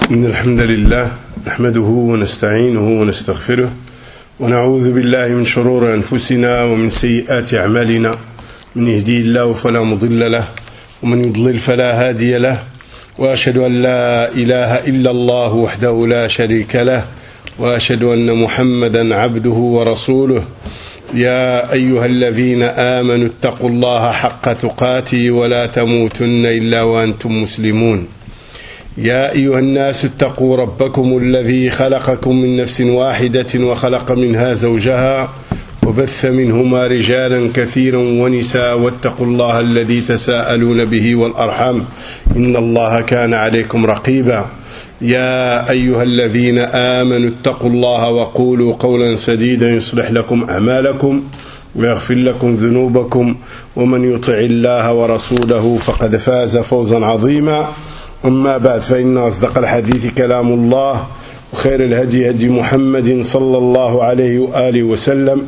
إن الحمد لله نحمده ونستعينه ونستغفره ونعوذ بالله من شرور أنفسنا ومن سيئات أعمالنا. من يهدي الله فلا مضل له ومن يضلل فلا هادي له، وأشهد أن لا إله إلا الله وحده لا شريك له، وأشهد أن محمدا عبده ورسوله. يا أيها الذين آمنوا اتقوا الله حق تقاته ولا تموتن إلا وأنتم مسلمون. يا أيها الناس اتقوا ربكم الذي خلقكم من نفس واحدة وخلق منها زوجها وبث منهما رجالا كثيرا ونساء، واتقوا الله الذي تساءلون به والأرحام إن الله كان عليكم رقيبا. يا أيها الذين آمنوا اتقوا الله وقولوا قولا سديدا يصلح لكم أعمالكم ويغفر لكم ذنوبكم، ومن يطع الله ورسوله فقد فاز فوزا عظيما. أما بعد، فإن أصدق الحديث كلام الله، وخير الهدي هدي محمد صلى الله عليه وآله وسلم،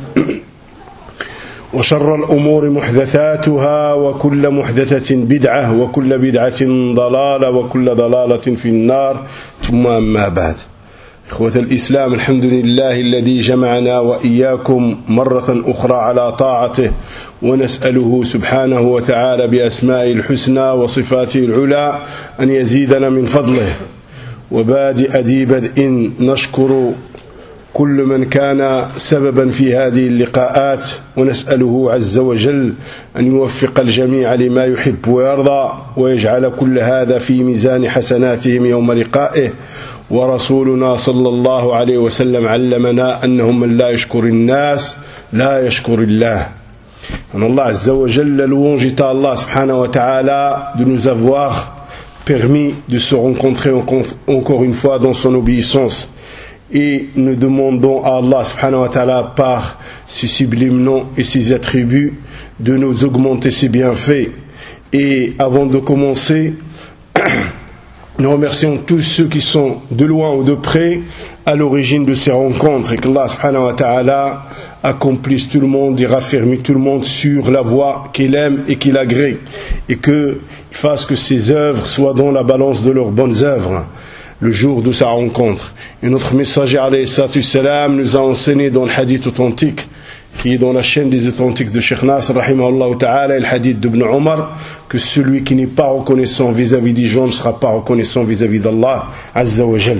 وشر الأمور محدثاتها، وكل محدثة بدعة، وكل بدعة ضلالة، وكل ضلالة في النار. ثم أما بعد، إخوة الإسلام، الحمد لله الذي جمعنا وإياكم مرة أخرى على طاعته، ونسأله سبحانه وتعالى بأسمائه الحسنى وصفاته العلى أن يزيدنا من فضله. وبادئ ذي بدء نشكر كل من كان سببا في هذه اللقاءات، ونسأله عز وجل أن يوفق الجميع لما يحب ويرضى، ويجعل كل هذا في ميزان حسناتهم يوم لقائه. ورسولنا صلى الله عليه وسلم علمنا أنه من لا يشكر الناس لا يشكر الله. En Allah Azza wa Jalla, louange est à Allah subhanahu wa ta'ala de nous avoir permis de se rencontrer encore une fois dans son obéissance. Et nous demandons à Allah subhanahu wa ta'ala, par ses sublimes noms et ses attributs, de nous augmenter ses bienfaits. Et avant de commencer, nous remercions tous ceux qui sont de loin ou de près à l'origine de ces rencontres, et qu'Allah subhanahu wa ta'ala accomplisse tout le monde et raffermisse tout le monde sur la voie qu'il aime et qu'il agrée, et qu'il fasse que ses œuvres soient dans la balance de leurs bonnes œuvres le jour de sa rencontre. Et notre messager alayhi salatu salam nous a enseigné dans le hadith authentique qui est dans la chaîne des authentiques de Cheikh Nasr rahimahullah ta'ala, le hadith d'Ibn Omar, que celui qui n'est pas reconnaissant vis-à-vis des gens ne sera pas reconnaissant vis-à-vis d'Allah Azza wa Jal.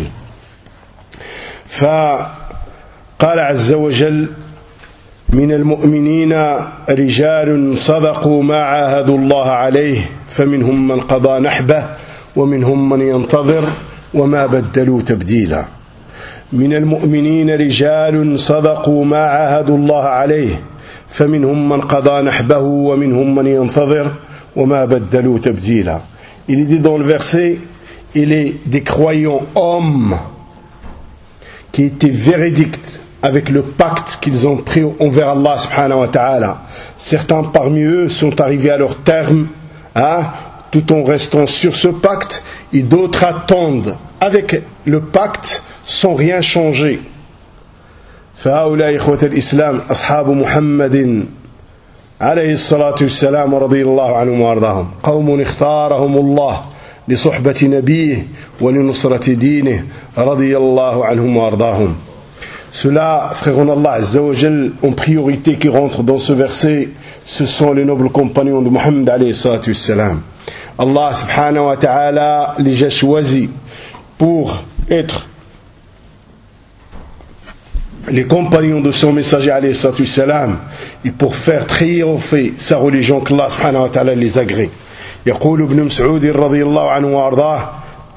فقال عز وجل: من المؤمنين رجال صدقوا ما عاهدوا الله عليه فمنهم من قضى نحبه ومنهم من ينتظر وما بدلوا تبديلا. من المؤمنين رجال صدقوا ما عاهدوا الله عليه فمنهم من قضى نحبه ومنهم من ينتظر وما بدلوا تبديلا. Il est dit dans le verset, il est des croyants hommes qui étaient véridiques avec le pacte qu'ils ont pris envers Allah subhanahu wa ta'ala. Certains parmi eux sont arrivés à leur terme, tout en restant sur ce pacte, et d'autres attendent avec le pacte sans rien changer. فهؤلاء إخوة الإسلام أصحاب محمد عليه الصلاة والسلام رضي الله عنهم وأرضاهم، قوم اختارهم الله لصحبة نبيه ولنصرة دينه رضي الله عنهم وأرضاهم. Ceux-là, frères en Allah Azza wa Jal, en priorité qui rentrent dans ce verset, ce sont les nobles compagnons de Muhammad alayhi salatu wassalam. Allah subhanahu wa ta'ala les a choisis pour être les compagnons de son messager alayhi salatu wassalam, et pour faire triompher sa religion qu'Allah subhanahu wa ta'ala les agrée. يقول ابن مسعود رضي الله عنه وأرضاه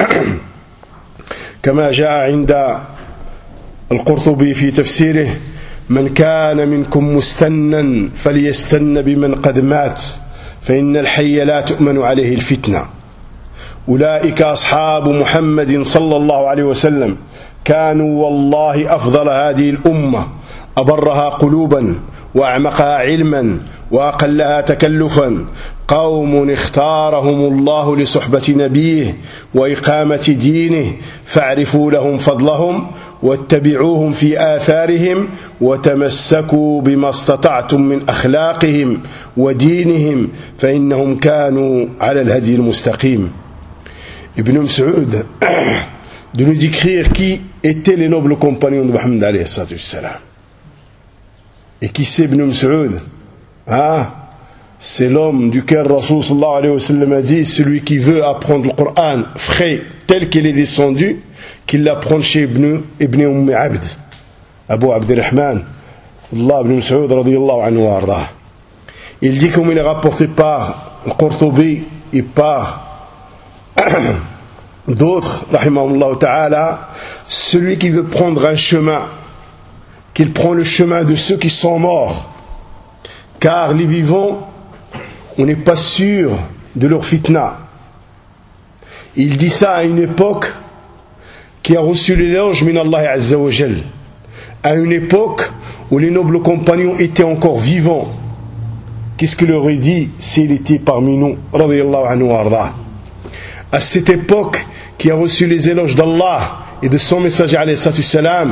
كما جاء عند القرطبي في تفسيره: من كان منكم مستنا فليستن بمن قد مات فإن الحي لا تؤمن عليه الفتنة. أولئك أصحاب محمد صلى الله عليه وسلم، كانوا والله أفضل هذه الأمة، أبرها قلوبا وأعمقها علما وأقلها تكلفا، قوم اختارهم الله لصحبة نبيه وإقامة دينه، فاعرفوا لهم فضلهم واتبعوهم في آثارهم وتمسكوا بما استطعتم من أخلاقهم ودينهم فإنهم كانوا على الهدي المستقيم. Ibn Mas'ud de nous décrire qui étaient les nobles compagnons de Mohammed alayhi salam. Et qui c'est Ibn Mas'ud? C'est l'homme duquel Rasul sallallahu alayhi wa sallam a dit, celui qui veut apprendre le Coran frais tel qu'il est descendu, qu'il l'apprenne chez Ibn Abd, Abu Abdurrahman, Allah ibn Mas'ud radiyallahu anhu wa ardah. Il dit, comme il est rapporté par Al-Qurtubi et par d'autres, rahimahullah ta'ala, celui qui veut prendre un chemin, qu'il prend le chemin de ceux qui sont morts, car les vivants, on n'est pas sûr de leur fitna. Il dit ça à une époque qui a reçu l'éloge min Allah azza wa jal, à une époque où les nobles compagnons étaient encore vivants. Qu'est-ce qu'il aurait dit s'il était parmi nous, radiyallahu anhu wa arda? À cette époque qui a reçu les éloges d'Allah et de son messager alayhi salam,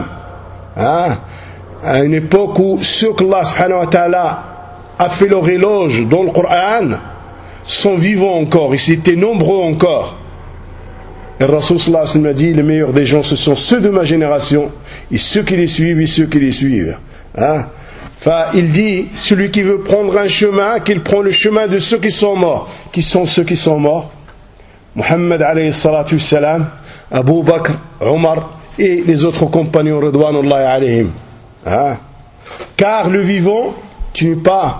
à une époque où ceux qu'Allah subhanahu wa ta'ala a fait leur éloge dans le Coran sont vivants encore, ils étaient nombreux encore. Et le Rasul sallallahu alayhi wa sallam a dit, les meilleurs des gens ce sont ceux de ma génération et ceux qui les suivent et ceux qui les suivent. Il dit, celui qui veut prendre un chemin, qu'il prend le chemin de ceux qui sont morts. Qui sont ceux qui sont morts? Muhammad alayhi salatu wassalam, Abu Bakr, Omar et les autres compagnons ridwanullahi alayhim. Car le vivant, tu n'es pas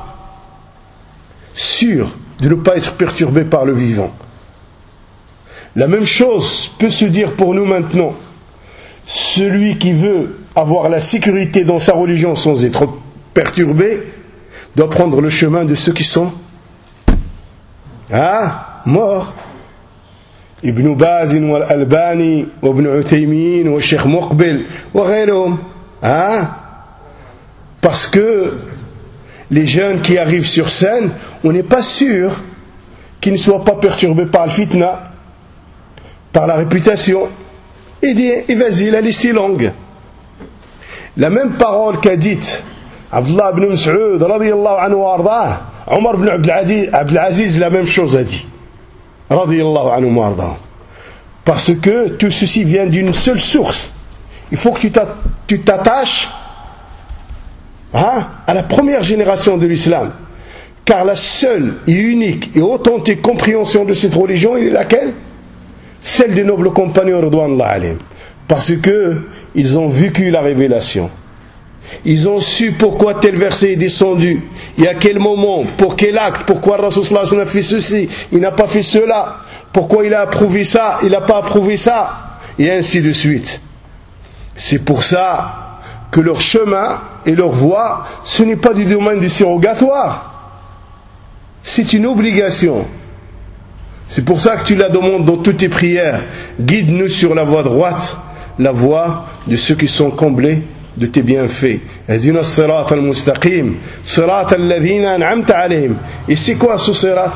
sûr de ne pas être perturbé par le vivant. La même chose peut se dire pour nous maintenant. Celui qui veut avoir la sécurité dans sa religion sans être perturbé doit prendre le chemin de ceux qui sont morts. Ibn Baz wa Al-Albani wa Ibn Uthaymin wa Sheikh Muqbil wa ghayruhum. Parce que les jeunes qui arrivent sur scène, on n'est pas sûr qu'ils ne soient pas perturbés par le fitna, par la réputation. Il dit, et vas-y, la liste est longue. La même parole qu'a dite Abdullah ibn Mas'ud radiyallahu anhu wa ardah, Omar ibn Abdelaziz, la même chose a dit radiyallahu anhu wa ardah. Parce que tout ceci vient d'une seule source. Il faut que tu t'attaches à la première génération de l'islam, car la seule et unique et authentique compréhension de cette religion, elle est laquelle? Celle des nobles compagnons ridwanullahi alayhim, parce que ils ont vécu la révélation, ils ont su pourquoi tel verset est descendu, et à quel moment, pour quel acte, pourquoi le Rasul sallallahu alayhi wa sallam a fait ceci, il n'a pas fait cela, pourquoi il a approuvé ça, il n'a pas approuvé ça, et ainsi de suite. C'est pour ça que leur chemin et leur voie, ce n'est pas du domaine du surrogatoire, c'est une obligation. C'est pour ça que tu la demandes dans toutes tes prières. Guide-nous sur la voie droite, la voie de ceux qui sont comblés de tes bienfaits. Ihdina as-sirata al-mustaqim, sirata alladhina an'amta alayhim. Et c'est quoi ce sirat?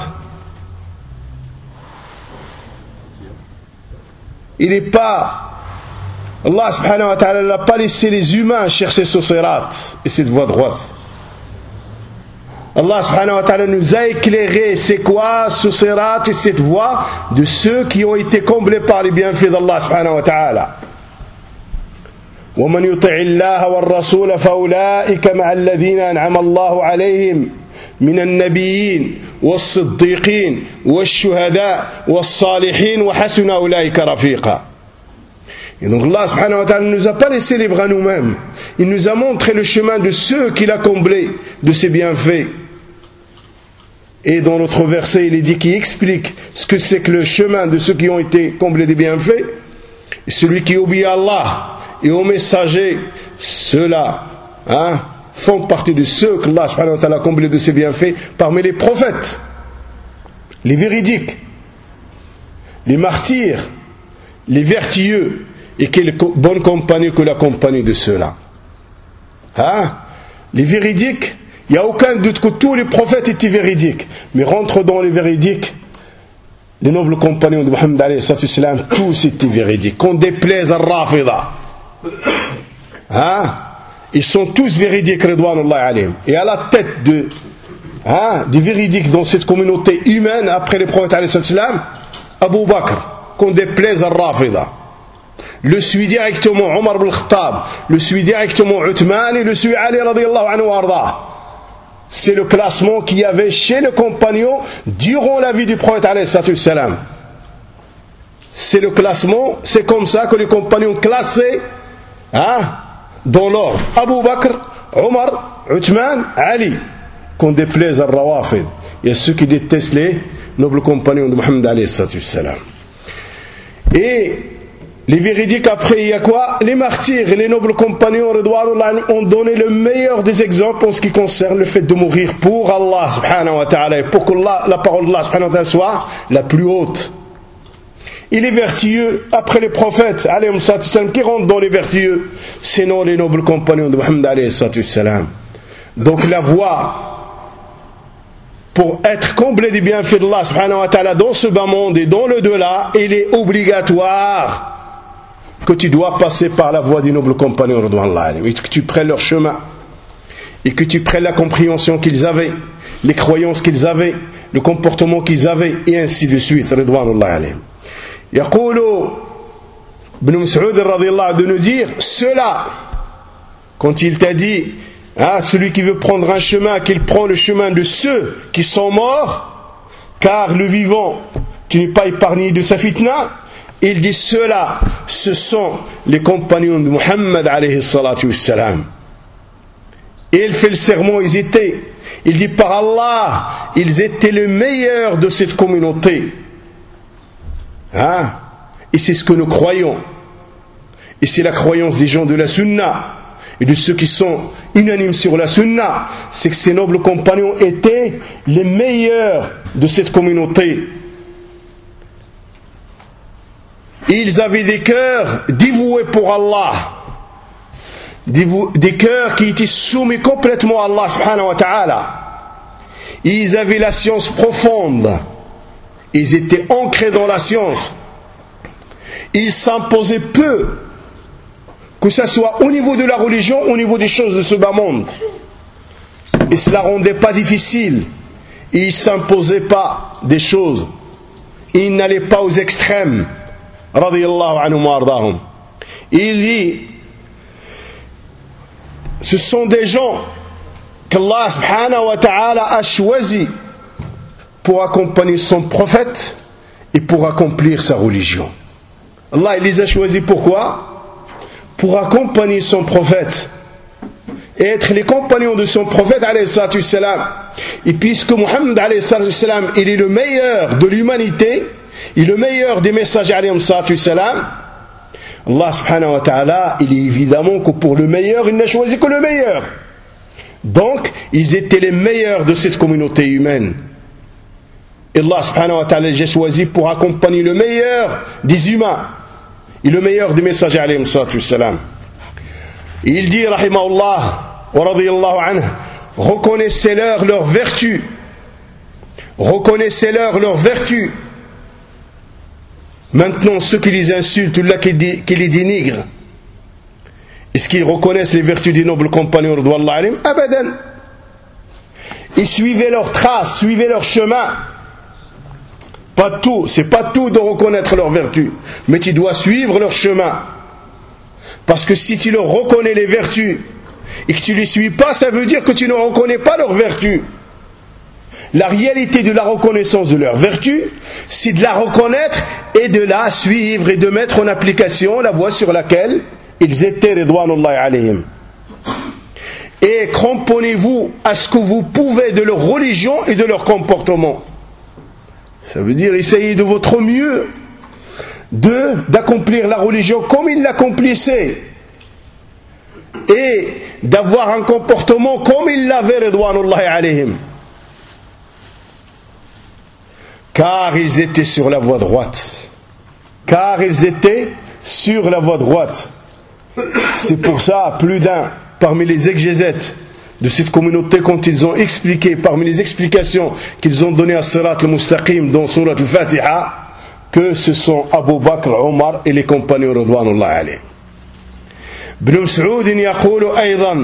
Il n'est pas... Allah subhanahu wa ta'ala n'a pas laissé les humains chercher ce sirat et cette voie droite. Allah subhanahu wa ta'ala nous a éclairé c'est quoi ce sirat et cette voie de ceux qui ont été comblés par les bienfaits d'Allah subhanahu wa ta'ala. وَمَنْ يُطِعِ اللَّهَ وَالرَّسُولَ فَأُولَٰئِكَ مَعَ الَّذِينَ أَنْعَمَ اللَّهُ عَلَيْهِمْ مِنَ النَّبِيِّينَ وَالصِّدِّيقِينَ وَالشُّهَدَاءِ وَالصَّالِحِينَ وَحَسُنَ أُولَٰئِكَ رَفِيقًا. Et donc Allah subhanahu wa ta'ala ne nous a pas laissé les bras nous-mêmes. Il nous a montré le chemin de ceux qu'il a comblés de ses bienfaits. Et dans notre verset, il est dit qu'il explique ce que c'est que le chemin de ceux qui ont été comblés des bienfaits. Et celui qui obéit à Allah et aux messagers, ceux-là font partie de ceux que Allah subhanahu wa ta'ala a comblés de ses bienfaits parmi les prophètes, les véridiques, les martyrs, les vertueux. Et quelle bonne compagnie que la compagnie de ceux-là. Les véridiques, il n'y a aucun doute que tous les prophètes étaient véridiques. Mais rentre dans les véridiques, les nobles compagnons de Muhammad alayhi salam, tous étaient véridiques. Qu'on déplaise à Rafida. Ils sont tous véridiques, ridwanullahi alayhim. Et à la tête des véridiques dans cette communauté humaine, après les prophètes alayhi salam, Abu Bakr, qu'on déplaise à Rafida. le suit directement Omar ibn Khattab, le suit directement Uthman et le suit Ali radiyallahu anhu wa arda. C'est le classement qu'il y avait chez les compagnons durant la vie du prophète alayhi salatu wassalam. C'est le classement, c'est comme ça que les compagnons classaient dans l'ordre. Abu Bakr, Omar, Uthman, Ali. Qu'on déplaise à Rawafid. Il y a ceux qui détestent les nobles compagnons de Muhammad alayhi salatu wassalam. Et les véridiques après, il y a quoi? Les martyrs et les nobles compagnons ont donné le meilleur des exemples en ce qui concerne le fait de mourir pour Allah subhanahu wa ta'ala et pour que la parole d'Allah subhanahu wa ta'ala soit la plus haute. Et les vertueux, après les prophètes alayhi salatu wassalam, qui rentrent dans les vertueux, sinon les nobles compagnons de Muhammad alayhi salatu wassalam. Donc la voie pour être comblé des bienfaits d'Allah subhanahu wa ta'ala dans ce bas monde et dans le delà, il est obligatoire que tu dois passer par la voie des nobles compagnons et que tu prennes leur chemin et que tu prennes la compréhension qu'ils avaient, les croyances qu'ils avaient, le comportement qu'ils avaient et ainsi de suite. يقول Ibn Mas'ud radiyallahu de nous dire cela quand il t'a dit celui qui veut prendre un chemin, qu'il prend le chemin de ceux qui sont morts, car le vivant qui n'est pas épargné de sa fitna. Il dit cela, ce sont les compagnons de Muhammad alayhi salatu wassalam. Et il fait le serment, il dit par Allah, ils étaient les meilleurs de cette communauté. Et c'est ce que nous croyons. Et c'est la croyance des gens de la Sunna et de ceux qui sont unanimes sur la Sunna, c'est que ces nobles compagnons étaient les meilleurs de cette communauté. Ils avaient des cœurs dévoués pour Allah, des cœurs qui étaient soumis complètement à Allah subhanahu wa ta'ala. Ils avaient la science profonde, ils étaient ancrés dans la science, ils s'imposaient peu, que ce soit au niveau de la religion, au niveau des choses de ce bas monde. Et cela rendait pas difficile. Ils ne s'imposaient pas des choses. Ils n'allaient pas aux extrêmes. Radiyallahu anhum wa ardahum. Il dit, ce sont des gens qu'Allah subhanahu wa ta'ala a choisi pour accompagner son prophète et pour accomplir sa religion. Allah il les a choisis pourquoi? Pour accompagner son prophète et être les compagnons de son prophète alayhi salatu wassalam. Et puisque Muhammad alayhi salatu wassalam, il est le meilleur de l'humanité, il est le meilleur des messagers alayhi salatu wassalam, Allah subhanahu wa ta'ala, il est évidemment que pour le meilleur, il n'a choisi que le meilleur. Donc, ils étaient les meilleurs de cette communauté humaine. Et Allah subhanahu wa ta'ala les a choisis pour accompagner le meilleur des humains et le meilleur des messagers alayhi salatu wassalam. Il dit, rahimahullah wa radiyallahu anhu, reconnaissez-leur leur vertu. Reconnaissez-leur leur vertu. Maintenant, ceux qui les insultent ou là qui les dénigrent, est-ce qu'ils reconnaissent les vertus des nobles compagnons radiyallahu anhum? Abadan. Ils suivaient leurs traces, suivaient leur chemin. Pas tout, c'est pas tout de reconnaître leurs vertus, mais tu dois suivre leur chemin. Parce que si tu leur reconnais les vertus et que tu ne les suis pas, ça veut dire que tu ne reconnais pas leurs vertus. La réalité de la reconnaissance de leurs vertus, c'est de la reconnaître et de la suivre et de mettre en application la voie sur laquelle ils étaient, ridwanullahi alayhim. Et cramponnez-vous à ce que vous pouvez de leur religion et de leur comportement. Ça veut dire essayez de votre mieux d'accomplir la religion comme ils l'accomplissaient et d'avoir un comportement comme ils l'avaient, ridwanullahi alayhim. Car ils étaient sur la voie droite. Car ils étaient sur la voie droite. C'est pour ça, plus d'un parmi les exégètes de cette communauté, quand ils ont expliqué, parmi les explications qu'ils ont données à Sirat al-Mustaqim dans Surat al-Fatiha, que ce sont Abu Bakr, Omar et les compagnons radwanullahi alayhim. Ibn Mas'ud يقول أيضا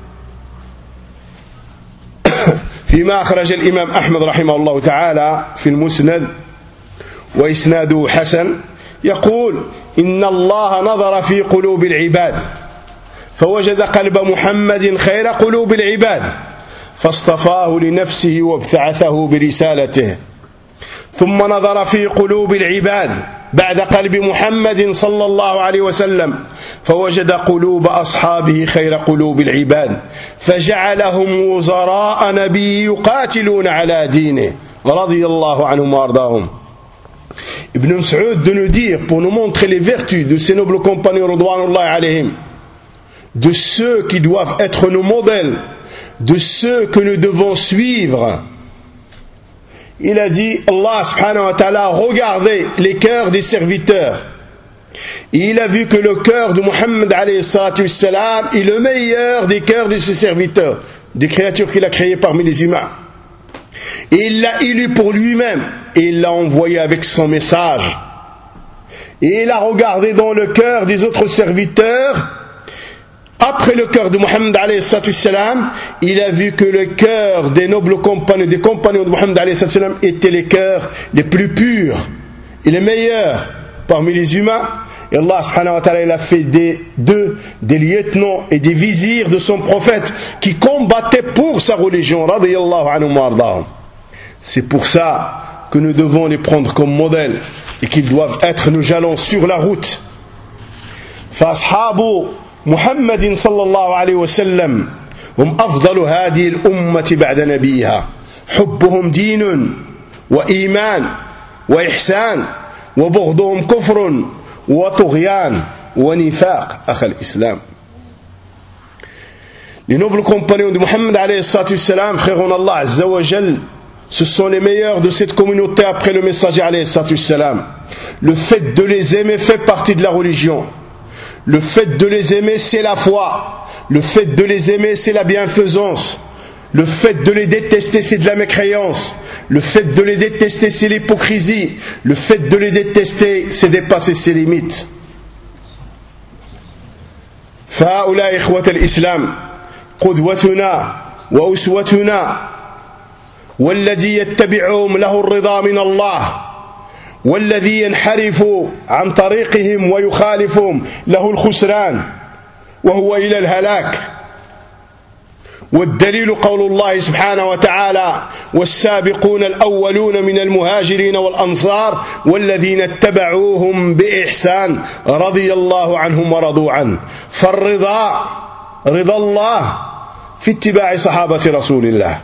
فيما أخرج الإمام أحمد رحمه الله تعالى في المسند وإسناده حسن يقول إن الله نظر في قلوب العباد فوجد قلب محمد خير قلوب العباد فاصطفاه لنفسه وابتعثه برسالته ثم نظر في قلوب العباد بعد قلب محمد صلى الله عليه وسلم فوجد قلوب أصحابه خير قلوب العباد فجعلهم وزراء نبي يقاتلون على دينه رضي الله عنهم وأرضاهم. Ibn Mas'ud de nous dire, pour nous montrer les vertus de ces nobles compagnons radouanullahi alayhim, de ceux qui doivent être nos modèles, de ceux que nous devons suivre. Il a dit, Allah subhanahu wa ta'ala a regardé les cœurs des serviteurs. Et il a vu que le cœur de Muhammad alayhi salatu wassalam est le meilleur des cœurs de ses serviteurs, des créatures qu'il a créées parmi les humains. Et il l'a élu pour lui-même et il l'a envoyé avec son message. Et il a regardé dans le cœur des autres serviteurs. Après le cœur de Muhammad alayhi salatu wassalam, il a vu que le cœur des nobles compagnons, des compagnons de Muhammad alayhi salatu wassalam étaient les cœurs les plus purs et les meilleurs parmi les humains. Et Allah subhanahu wa ta'ala il a fait d'eux des lieutenants et des vizirs de son prophète qui combattaient pour sa religion. Radiyallahu anhum wa ardahum. C'est pour ça que nous devons les prendre comme modèle et qu'ils doivent être nos jalons sur la route. فأصحاب محمد صلى الله عليه وسلم هم أفضل هذه الأمة بعد نبيها حبهم دين وإيمان وإحسان وبغضهم كفر وطغيان ونفاق أخ الإسلام. Les nobles compagnons de Muhammad alayhi salatu wassalam, frères en Allah azza wa jal, ce sont les meilleurs de cette communauté après le messager alayhi salatu wassalam. Le fait de les aimer fait partie de la religion. Le fait de les aimer c'est la foi. Le fait de les aimer c'est la bienfaisance. Le fait de les détester c'est de la mécréance. Le fait de les détester c'est l'hypocrisie. Le fait de les détester c'est dépasser ses limites. فهؤلاء إخوة الإسلام قدوتنا وأسوتنا والذي يتبعهم له الرضا من الله والذي ينحرف عن طريقهم ويخالفهم له الخسران وهو إلى الهلاك. والدليل قول الله سبحانه وتعالى والسابقون الأولون من المهاجرين والأنصار والذين اتبعوهم بإحسان رضي الله عنهم ورضوا عنه. فالرضا رضا الله في اتباع صحابة رسول الله.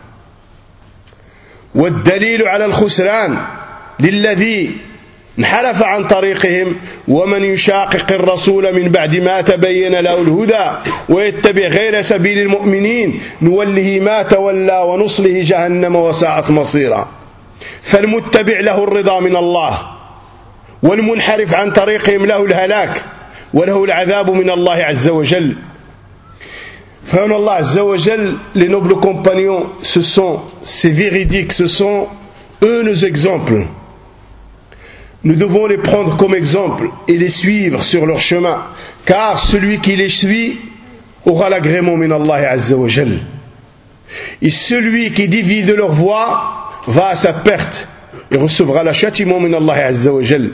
والدليل على الخسران للذي انحرف عن طريقهم ومن يشاقق الرسول من بعد ما تبين له الهدى ويتبع غير سبيل المؤمنين نوله ما تولى ونصله جهنم وساءت مصيرا. فالمتبع له الرضا من الله والمنحرف عن طريقهم له الهلاك وله العذاب من الله عز وجل. Frère Allah Azza wa Jal, les nobles compagnons, c'est véridique, ce sont eux nos exemples. Nous devons les prendre comme exemple et les suivre sur leur chemin, car celui qui les suit aura l'agrément min Allah Azza wa Jal. Et celui qui dévie de leur voie va à sa perte et recevra le châtiment min Allah Azza wa Jal.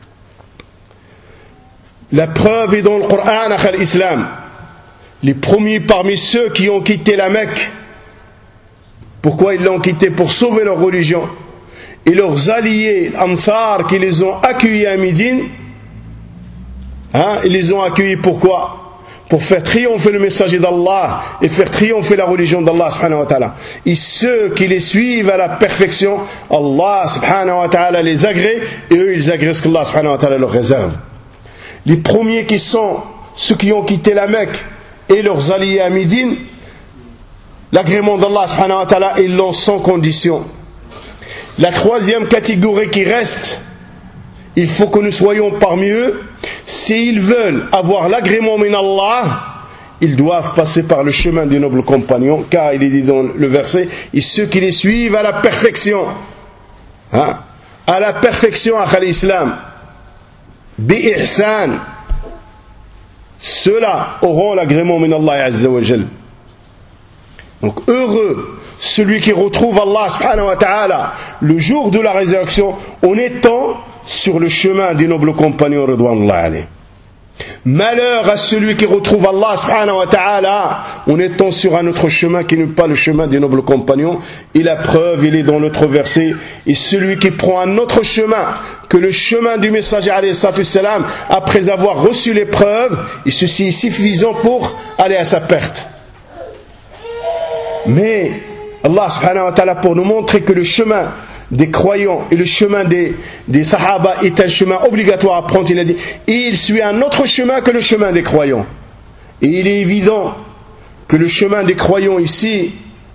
La preuve est dans le Coran, akh al-Islam. Les premiers parmi ceux qui ont quitté la Mecque, pourquoi ils l'ont quitté? Pour sauver leur religion. Et leurs alliés, Ansar, qui les ont accueillis à Médine, ils les ont accueillis pourquoi? Pour faire triompher le messager d'Allah et faire triompher la religion d'Allah subhanahu wa ta'ala. Et ceux qui les suivent à la perfection, Allah subhanahu wa ta'ala les agrée et eux ils agréent ce qu'Allah subhanahu wa ta'ala leur réserve. Les premiers qui sont ceux qui ont quitté la Mecque et leurs alliés à Médine, l'agrément d'Allah subhanahu wa ta'ala ils l'ont sans condition. La troisième catégorie qui reste, il faut que nous soyons parmi eux. S'ils veulent avoir l'agrément min Allah, ils doivent passer par le chemin des nobles compagnons, car il est dit dans le verset, et ceux qui les suivent à la perfection, à la perfection à l'islam, bi ihsan, ceux-là auront l'agrément min Allah Azza wa Jal. Donc heureux celui qui retrouve Allah subhanahu wa ta'ala le jour de la résurrection en étant sur le chemin des nobles compagnons ridwanullah alayhim. Malheur à celui qui retrouve Allah subhanahu wa ta'ala en étant sur un autre chemin qui n'est pas le chemin des nobles compagnons. Et la preuve, il est dans l'autre verset. Et celui qui prend un autre chemin que le chemin du messager alayhi salam, après avoir reçu les preuves, et ceci est suffisant pour aller à sa perte. Mais Allah subhanahu wa ta'ala, pour nous montrer que le chemin des croyants et le chemin des sahaba est un chemin obligatoire à prendre, il a dit, il suit un autre chemin que le chemin des croyants. Et il est évident que le chemin des croyants ici,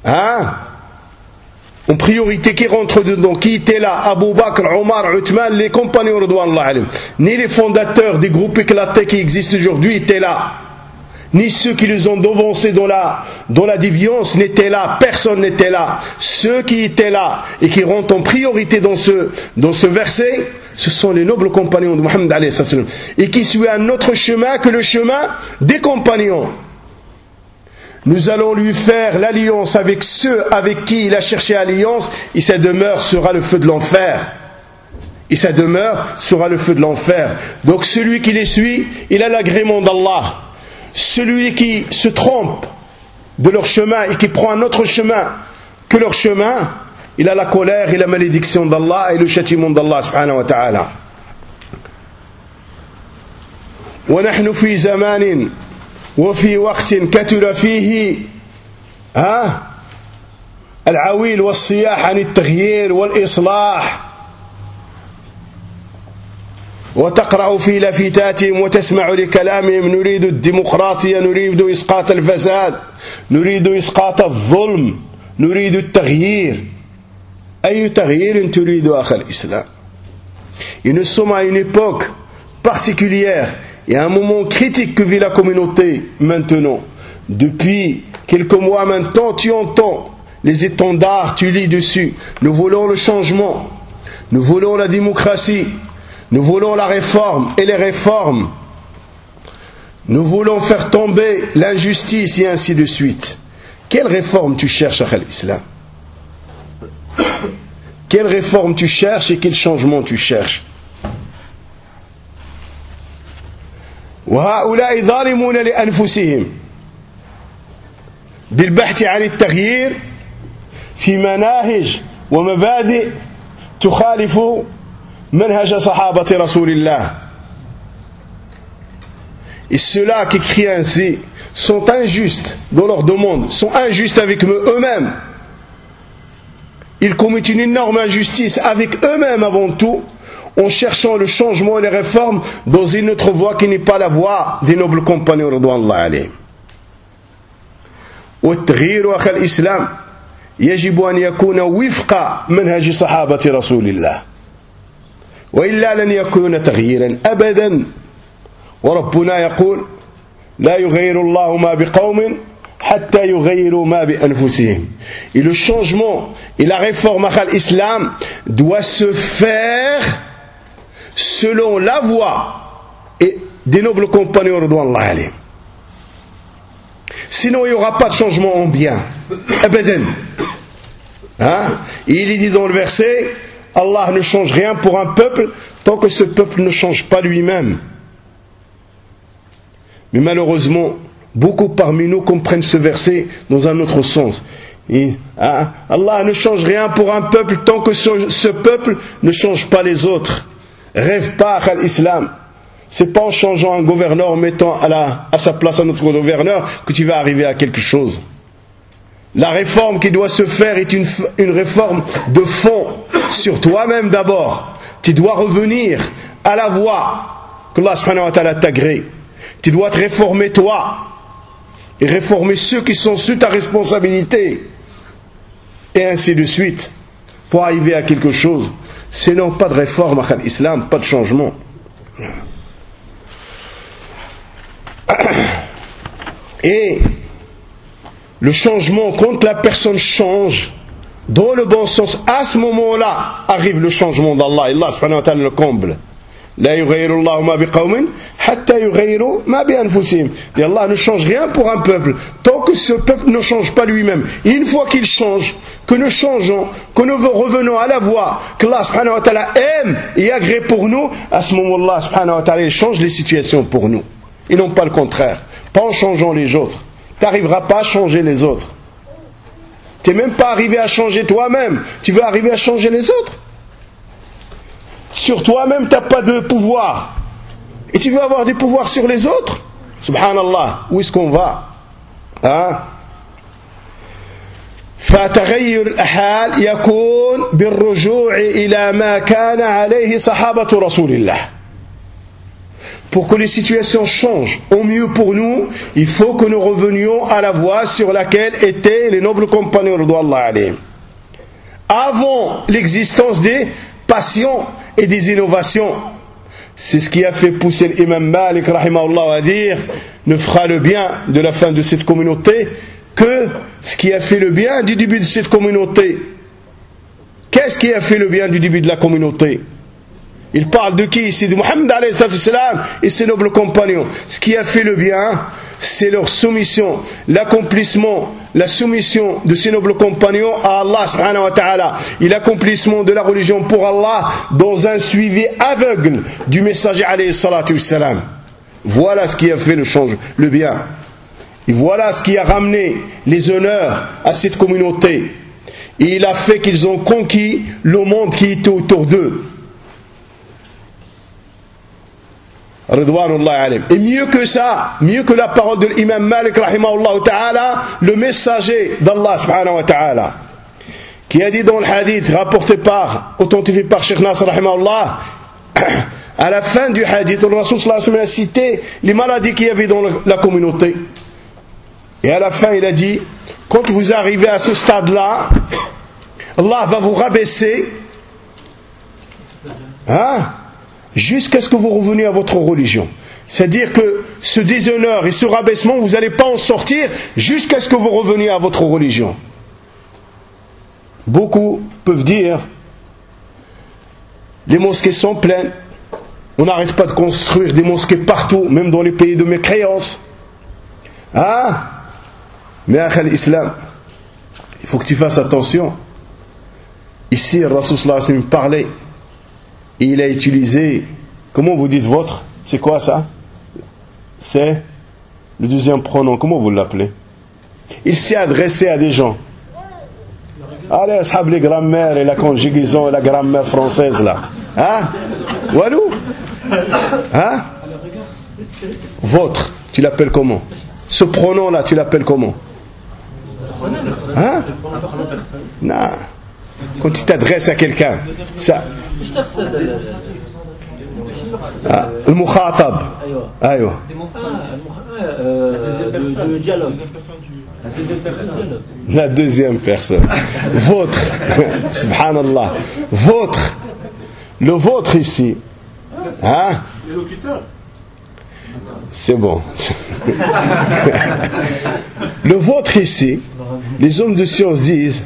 en priorité, qui rentre dedans, qui était là, Abu Bakr, Omar, Uthman, les compagnons radouanallah alayhim, ni les fondateurs des groupes éclatés qui existent aujourd'hui étaient là, ni ceux qui les ont devancés dans la déviance n'étaient là, personne n'était là. Ceux qui étaient là et qui rentrent en priorité dans ce verset, ce sont les nobles compagnons de Muhammad alayhi salam, et qui suivent un autre chemin que le chemin des compagnons. Nous allons lui faire l'alliance avec ceux avec qui il a cherché alliance, et sa demeure sera le feu de l'enfer. Et sa demeure sera le feu de l'enfer. Donc celui qui les suit, il a l'agrément d'Allah. Celui qui se trompe de leur chemin et qui prend un autre chemin que leur chemin, il a la colère et la malédiction d'Allah et le châtiment d'Allah subhanahu wa ta'ala. ونحن في زمان وفي وقت كثر فيه العويل والصياح عن التغيير والإصلاح، وتقرأ في لافتاتهم وتسمع لكلامهم نريد الديمقراطية، نريد إسقاط الفساد، نريد إسقاط الظلم، نريد التغيير. أي تغيير تريد أخ الإسلام؟ Et nous sommes à une époque particulière et à un moment critique que vit la communauté maintenant. Depuis quelques mois maintenant, tu entends les étendards, tu lis dessus. Nous voulons le changement, nous voulons la démocratie, nous voulons la réforme et les réformes. Nous voulons faire tomber l'injustice et ainsi de suite. Quelle réforme tu cherches, Akhal Islam? Quelle réforme tu cherches et quel changement tu cherches? وهؤلاء ظالمون لأنفسهم بالبحث عن التغيير في مناهج ومبادئ تخالف منهج صحابة رسول الله. Et ceux-là qui crient ainsi sont injustes dans leur demande, sont injustes avec eux-mêmes. Ils commettent une énorme injustice avec eux-mêmes avant tout, en cherchant le changement et les réformes dans une autre voie qui n'est pas la voie des nobles compagnons radouanallah alayhim. والتغيير أخي الإسلام يجب أن يكون وفق منهج صحابة رسول الله، وإلا لن يكون تغييرا أبدا. وربنا يقول لا يغير الله ما بقوم حتى يغيروا ما بأنفسهم. Et le changement et la réforme à l'islam doit se faire selon la voie des nobles compagnons radouanallah alayhim. Sinon il n'y aura pas de changement en bien. Abadan. Et il est dit dans le verset, Allah ne change rien pour un peuple tant que ce peuple ne change pas lui-même. Mais malheureusement, beaucoup parmi nous comprennent ce verset dans un autre sens. Et, Allah ne change rien pour un peuple tant que ce peuple ne change pas les autres. Rêve pas à l'islam. C'est pas en changeant un gouverneur, en mettant à sa place un autre gouverneur, que tu vas arriver à quelque chose. La réforme qui doit se faire est une réforme de fond sur toi-même d'abord. Tu dois revenir à la voie que Allah subhanahu wa ta'ala t'agrée. Tu dois te réformer toi et réformer ceux qui sont sous ta responsabilité et ainsi de suite pour arriver à quelque chose. Sinon pas de réforme à l'islam, pas de changement. Et le changement, quand la personne change dans le bon sens, à ce moment-là arrive le changement d'Allah. Allah subhanahu wa ta'ala le comble. La yughayyiru Allahu ma biqawmin hatta yughayyiru ma bi anfusihim. Et Allah ne change rien pour un peuple tant que ce peuple ne change pas lui-même. Et une fois qu'il change, que nous changeons, que nous revenons à la voie que Allah subhanahu wa ta'ala aime et agrée pour nous, à ce moment-là subhanahu wa ta'ala il change les situations pour nous. Et non pas le contraire. Pas en changeant les autres. Tu n'arriveras pas à changer les autres. Tu n'es même pas arrivé à changer toi-même. Tu veux arriver à changer les autres. Sur toi-même, tu n'as pas de pouvoir. Et tu veux avoir des pouvoirs sur les autres. Subhanallah, où est-ce qu'on va? Hein? فتغير الحال يكون بالرجوع إلى ما كان عليه صحابة رسول الله. Pour que les situations changent au mieux pour nous, il faut que nous revenions à la voie sur laquelle étaient les nobles compagnons radouallahu alayhim. Avant l'existence des passions et des innovations. C'est ce qui a fait pousser l'imam Malik rahimahullah à dire ne fera le bien de la fin de cette communauté que ce qui a fait le bien du début de cette communauté. Qu'est-ce qui a fait le bien du début de la communauté? Il parle de qui ici? De Muhammad alayhi salam et ses nobles compagnons. Ce qui a fait le bien, c'est leur soumission, l'accomplissement, la soumission de ces nobles compagnons à Allah subhanahu wa ta'ala et l'accomplissement de la religion pour Allah dans un suivi aveugle du messager alayhi salatu wassalam. Voilà ce qui a fait le bien. Et voilà ce qui a ramené les honneurs à cette communauté. Et il a fait qu'ils ont conquis le monde qui était autour d'eux. Et mieux que ça, mieux que la parole de l'imam Malik rahimahullah ta'ala, le messager d'Allah subhanahu wa ta'ala, qui a dit dans le hadith rapporté authentifié par Cheikh Nasr rahimahullah, à la fin du hadith, le Rasul sallallahu alayhi wa sallam a cité les maladies qu'il y avait dans la communauté. Et à la fin il a dit, quand vous arrivez à ce stade-là, Allah va vous rabaisser, jusqu'à ce que vous reveniez à votre religion. C'est-à-dire que ce déshonneur et ce rabaissement, vous n'allez pas en sortir jusqu'à ce que vous reveniez à votre religion. Beaucoup peuvent dire, les mosquées sont pleines, on n'arrête pas de construire des mosquées partout, même dans les pays de mécréance. Mais à l'islam, il faut que tu fasses attention. Ici, le Rasul sallallahu alayhi wa sallam parlait. Et il a utilisé, comment vous dites votre? C'est quoi ça? C'est le deuxième pronom, comment vous l'appelez? Il s'est adressé à des gens. Allez, ashab les grammaires et la conjugaison et la grammaire française là. Walou? Votre, tu l'appelles comment? Ce pronom là, tu l'appelles comment? Non. Quand tu t'adresses à quelqu'un, ça. Le mukhatab. Aïwa. Le dialogue. La deuxième personne. Votre. Subhanallah. Votre. Le vôtre ici. C'est bon. Le vôtre ici, les hommes de science disent,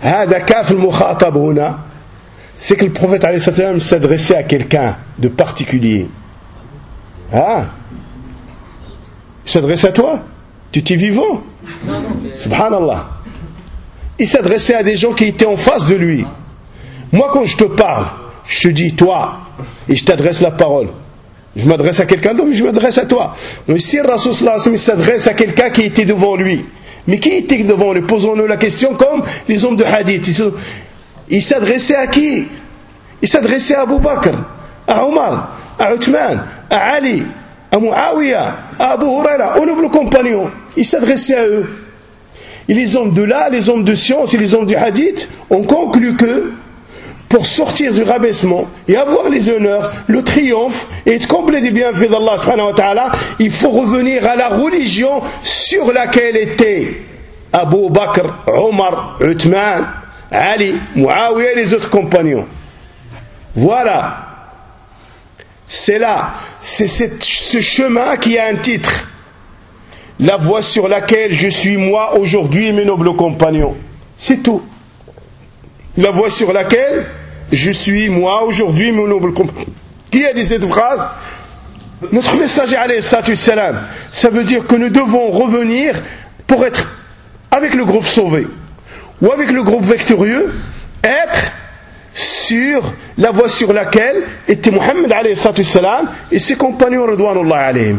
c'est que le prophète alayhi salam s'adressait à quelqu'un de particulier. Il s'adresse à toi. Tu es vivant. Subhanallah. Il s'adressait à des gens qui étaient en face de lui. Moi, quand je te parle, je te dis toi, et je t'adresse la parole. Je m'adresse à quelqu'un d'autre, mais je m'adresse à toi. Donc ici, le Rasul sallallahu alayhi wa sallam s'adresse à quelqu'un qui était devant lui. Mais qui était devant lui? Posons-nous la question comme les hommes de hadith. Il s'adressait à qui? Il s'adressait à Abu Bakr, à Omar, à Uthman, à Ali, à Muawiyah, à Abu Huraira, aux nobles compagnons. Il s'adressait à eux. Et les hommes de là, les hommes de science et les hommes du hadith ont conclu que pour sortir du rabaissement et avoir les honneurs, le triomphe et être comblé des bienfaits d'Allah subhanahu wa ta'ala, il faut revenir à la religion sur laquelle étaient Abu Bakr, Omar, Uthman, Ali, Muawiyah et les autres compagnons. Voilà. C'est là, c'est ce chemin qui a un titre. La voie sur laquelle je suis moi aujourd'hui et mes nobles compagnons. C'est tout. La voie sur laquelle je suis moi aujourd'hui et mes nobles compagnons. Qui a dit cette phrase? Notre messager alayhi salatu wassalam. Ça veut dire que nous devons revenir pour être avec le groupe sauvé ou avec le groupe victorieux, être sur la voie sur laquelle était Muhammad alayhi salatu wassalam et ses compagnons ridwanullah alayhim.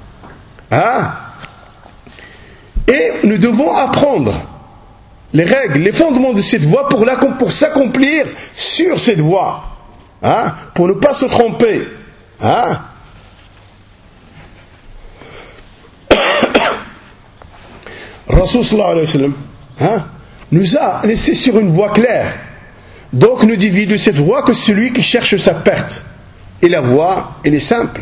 Et nous devons apprendre les règles, les fondements de cette voie pour s'accomplir sur cette voie, pour ne pas se tromper. Rasul sallallahu alayhi wa sallam nous a laissé sur une voie claire. Donc nous dit de cette voie que celui qui cherche sa perte. Et la voie, elle est simple.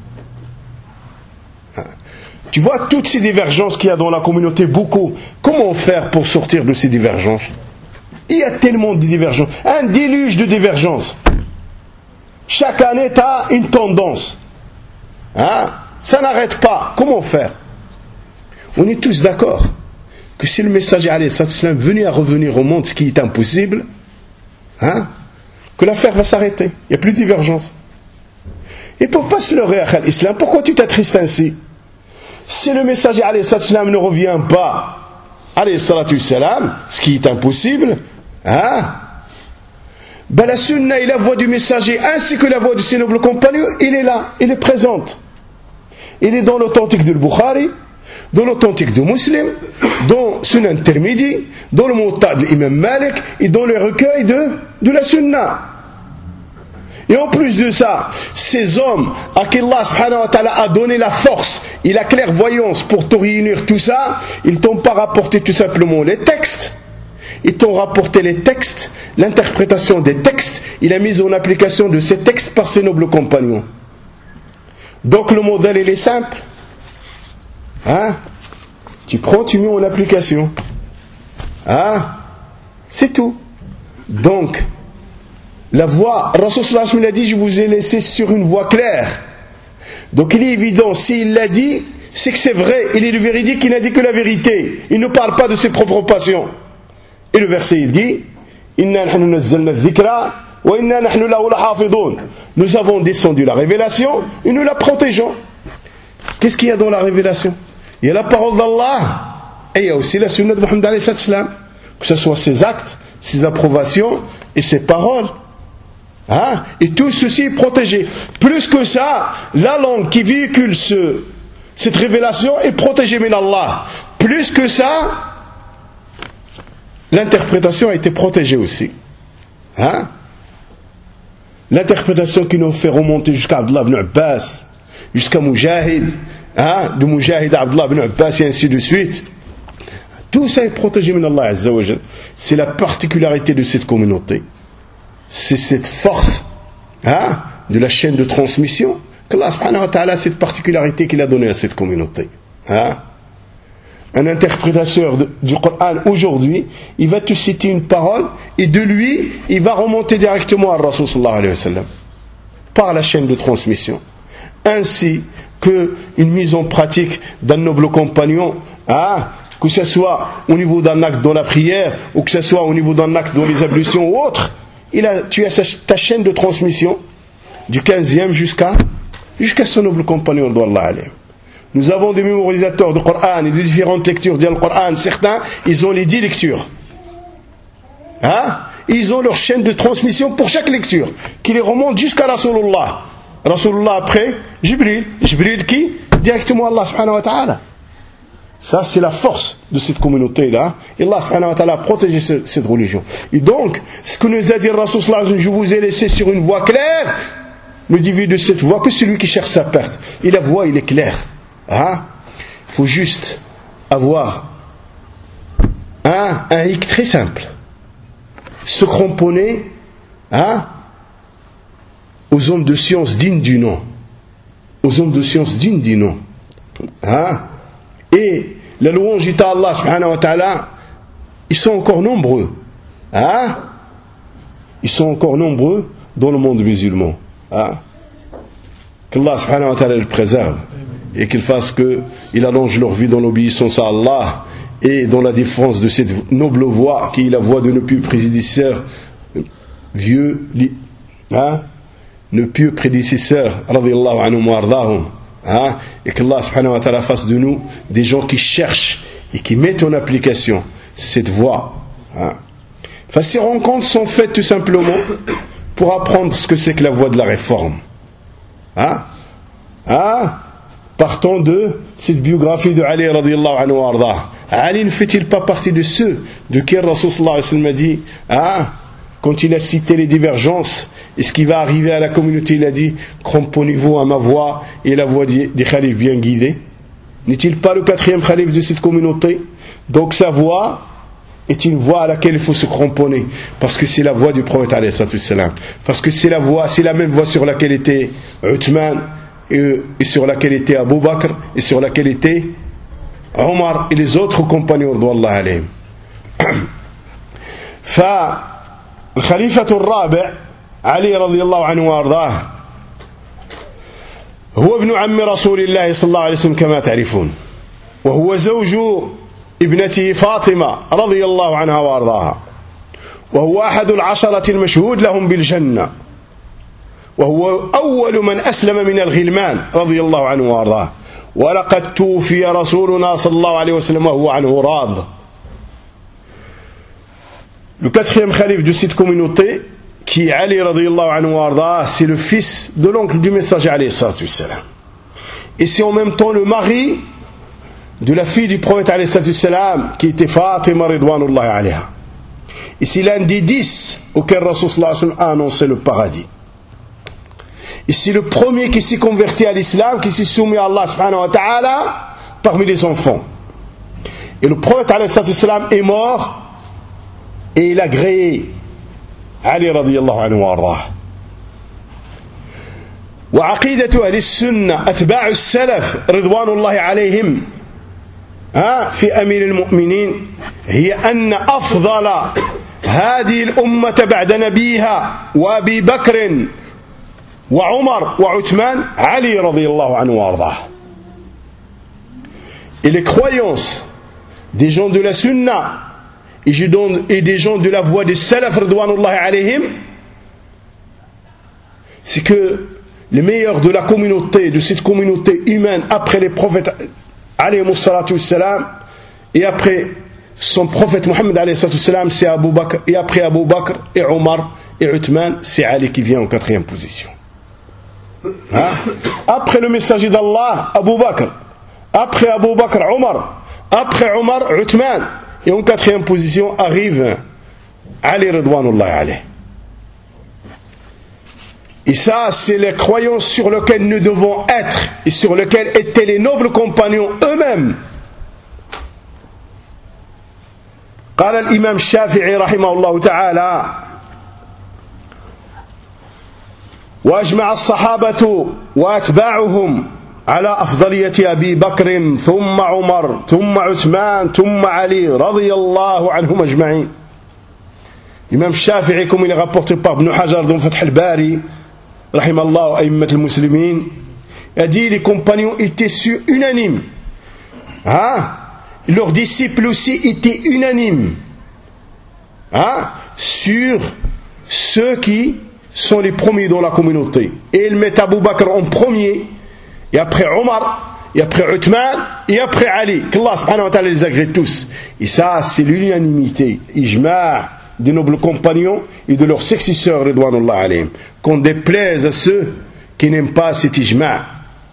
Tu vois toutes ces divergences qu'il y a dans la communauté, beaucoup. Comment faire pour sortir de ces divergences? Il y a tellement de divergences, un déluge de divergences. Chaque année, tu as une tendance. Ça n'arrête pas. Comment faire? On est tous d'accord que si le messager alayhi salatu wassalam venait à revenir au monde, ce qui est impossible, que l'affaire va s'arrêter. Il n'y a plus de divergence. Et pour pas se leurrer à l'islam, pourquoi tu t'attristes ainsi? Si le messager alayhi salatu wassalam ne revient pas, alayhi salatu wassalam, ce qui est impossible, la sunna et la voix du messager ainsi que la voix de ses nobles compagnons, il est là, il est présente. Il est dans l'authentique de Bukhari, dans l'authentique de Muslim, dans Sunan Tirmidhi, dans le Muwatta de l'imam Malik et dans les recueils de la sunna. Et en plus de ça, ces hommes à qui Allah subhanahu wa ta'ala a donné la force et la clairvoyance pour te réunir tout ça, ils t'ont pas rapporté tout simplement les textes, ils t'ont rapporté les textes, l'interprétation des textes et la mise en application de ces textes par ses nobles compagnons. Donc le modèle il est simple. Tu prends, tu mets en application. C'est tout. Donc, la voie, Rasul sallallahu alayhi wa sallam a dit, je vous ai laissé sur une voie claire. Donc il est évident, s'il l'a dit, c'est que c'est vrai, il est le véridique, il n'a dit que la vérité. Il ne parle pas de ses propres passions. Et le verset il dit, Inna nahnu nazzalna dhikra wa inna nahnu lahu lahafidun. Nous avons descendu la révélation et nous la protégeons. Qu'est-ce qu'il y a dans la révélation? Il y a la parole d'Allah et il y a aussi la sunna de Muhammad alayhi sallam, que ce soit ses actes, ses approbations et ses paroles. Et tout ceci est protégé. Plus que ça, la langue qui véhicule cette révélation est protégée min Allah. Plus que ça, l'interprétation a été protégée aussi. L'interprétation qui nous fait remonter jusqu'à Abdullah ibn Abbas, jusqu'à Mujahid, de Mujahid à Abdullah ibn Abbas et ainsi de suite. Tout ça est protégé min Allah Azza wa Jal. C'est la particularité de cette communauté. C'est cette force de la chaîne de transmission qu'Allah subhanahu wa ta'ala, cette particularité qu'il a donnée à cette communauté. Un interprétateur du Coran aujourd'hui, il va te citer une parole et de lui, il va remonter directement à Rasul sallallahu alayhi wa sallam par la chaîne de transmission. Ainsi qu'une mise en pratique d'un noble compagnon, que ce soit au niveau d'un acte dans la prière ou que ce soit au niveau d'un acte dans les ablutions ou autre, tu as ta chaîne de transmission du 15e jusqu'à son noble compagnon d'Allah alayhi. Nous avons des mémorisateurs de Coran et de différentes lectures du Coran. Certains, ils ont les 10 lectures. Ils ont leur chaîne de transmission pour chaque lecture, qui les remonte jusqu'à Rasulullah. Rasulullah après, Jibril. Jibril qui? Directement Allah subhanahu wa ta'ala. Ça, c'est la force de cette communauté-là. Et Allah subhanahu wa ta'ala a protégé cette religion. Et donc, ce que nous a dit Rasul sallallahu alayhi wa sallam, je vous ai laissé sur une voie claire, ne divise de cette voie que celui qui cherche sa perte. Et la voie, il est claire. Il faut juste avoir un hic très simple. Se cramponner aux hommes de science dignes du nom. Aux hommes de science dignes du nom. Et la louange est à Allah subhanahu wa ta'ala, ils sont encore nombreux. Ils sont encore nombreux dans le monde musulman. Qu'Allah subhanahu wa ta'ala le préserve et qu'il fasse qu'il allonge leur vie dans l'obéissance à Allah et dans la défense de cette noble voie qui est la voie de nos pieux prédécesseurs vieux, nos pieux prédécesseurs, radiyallahu anhum wa ardahum, hein, et qu'Allah subhanahu wa ta'ala fasse de nous des gens qui cherchent et qui mettent en application cette voie. Hein. Enfin, ces rencontres sont faites tout simplement pour apprendre ce que c'est que la voie de la réforme. Hein? Hein? Partant de cette biographie de Ali radiyallahu anhu wa ardah. Ali ne fait-il pas partie de ceux de qui le Rasul sallallahu alayhi wa sallam a dit, hein, quand il a cité les divergences et ce qui va arriver à la communauté, il a dit, cramponnez-vous à ma voix et la voix des khalifes bien guidés. N'est-il pas le 4e khalife de cette communauté? Donc sa voix est une voix à laquelle il faut se cramponner, parce que c'est la voix du prophète alayhi salam, parce que c'est la même voix sur laquelle était Uthman et sur laquelle était Abu Bakr et sur laquelle était Omar et les autres compagnons radiyallahu alayhim. فالخليفة الرابع علي رضي الله عنه وارضاه هو ابن عم رسول الله صلى الله عليه وسلم كما تعرفون، وهو زوج ابنته فاطمة رضي الله عنها وارضاها، وهو أحد العشرة المشهود لهم بالجنة، وهو أول من أسلم من الغلمان رضي الله عنه وارضاه، ولقد توفي رسولنا صلى الله عليه وسلم وهو عنه راض. Le 4e khalife de cette communauté, qui est Ali radiyallahu anhu wa ardah, c'est le fils de l'oncle du messager alayhi salatu salam. Et c'est en même temps le mari de la fille du prophète alayhi salatu salam, qui était Fatima ridwanullahi alayha. Et c'est l'un des 10 auxquels Rasul sallallahu alayhi wa sallam a annoncé le paradis. Et c'est le premier qui s'est converti à l'islam, qui s'est soumis à Allah subhanahu wa ta'ala parmi les enfants. Et le prophète alayhi salatu salam est mort et il a gréé Ali radiyallahu anhu wa ardah. وعقيدة أهل السنة أتباع السلف رضوان الله عليهم في أمير المؤمنين هي أن أفضل هذه الأمة بعد نبيها وأبي بكر وعمر وعثمان علي رضي الله عنه وارضاه. Et les croyances des gens de la sunna et des gens de la voie des salaf ridwanullahi alayhim, c'est que les meilleurs de la communauté, de cette communauté humaine, après les prophètes alayhimus salatu wassalam, et après son prophète Mohammed alayhi salatu wassalam, c'est Abu Bakr, et après Abu Bakr et Omar et Uthman, c'est Ali qui vient en 4e position. Hein? Après le messager d'Allah, Abu Bakr, après Abu Bakr, Omar, après Omar, Uthman, et en 4e position arrive Ali ridwanullahi alayhi. Et ça, c'est les croyances sur lesquelles nous devons être et sur lesquelles étaient les nobles compagnons eux-mêmes. قال الإمام الشافعي رحمه الله تعالى: وأجمع الصحابة وأتباعهم على أفضلية أبي بكر ثم عمر ثم عثمان ثم علي رضي الله عنهم أجمعين. الإمام الشافعي, comme il est rapporté par Ibn Hajar dans Fath al-Bari rahimallahu a'immat al-muslimin, a dit les compagnons étaient unanimes, hein? Leurs disciples aussi étaient unanimes, hein? Sur ceux qui sont les premiers dans la communauté. Et ils mettent Abu Bakr en premier, et après Omar, et après Uthman, et après Ali, qu'Allah subhanahu wa ta'ala les agrée tous. Et ça, c'est l'unanimité, ijma' des nobles compagnons et de leurs successeurs ridwanullah alayhim, qu'on déplaise à ceux qui n'aiment pas cet ijma'.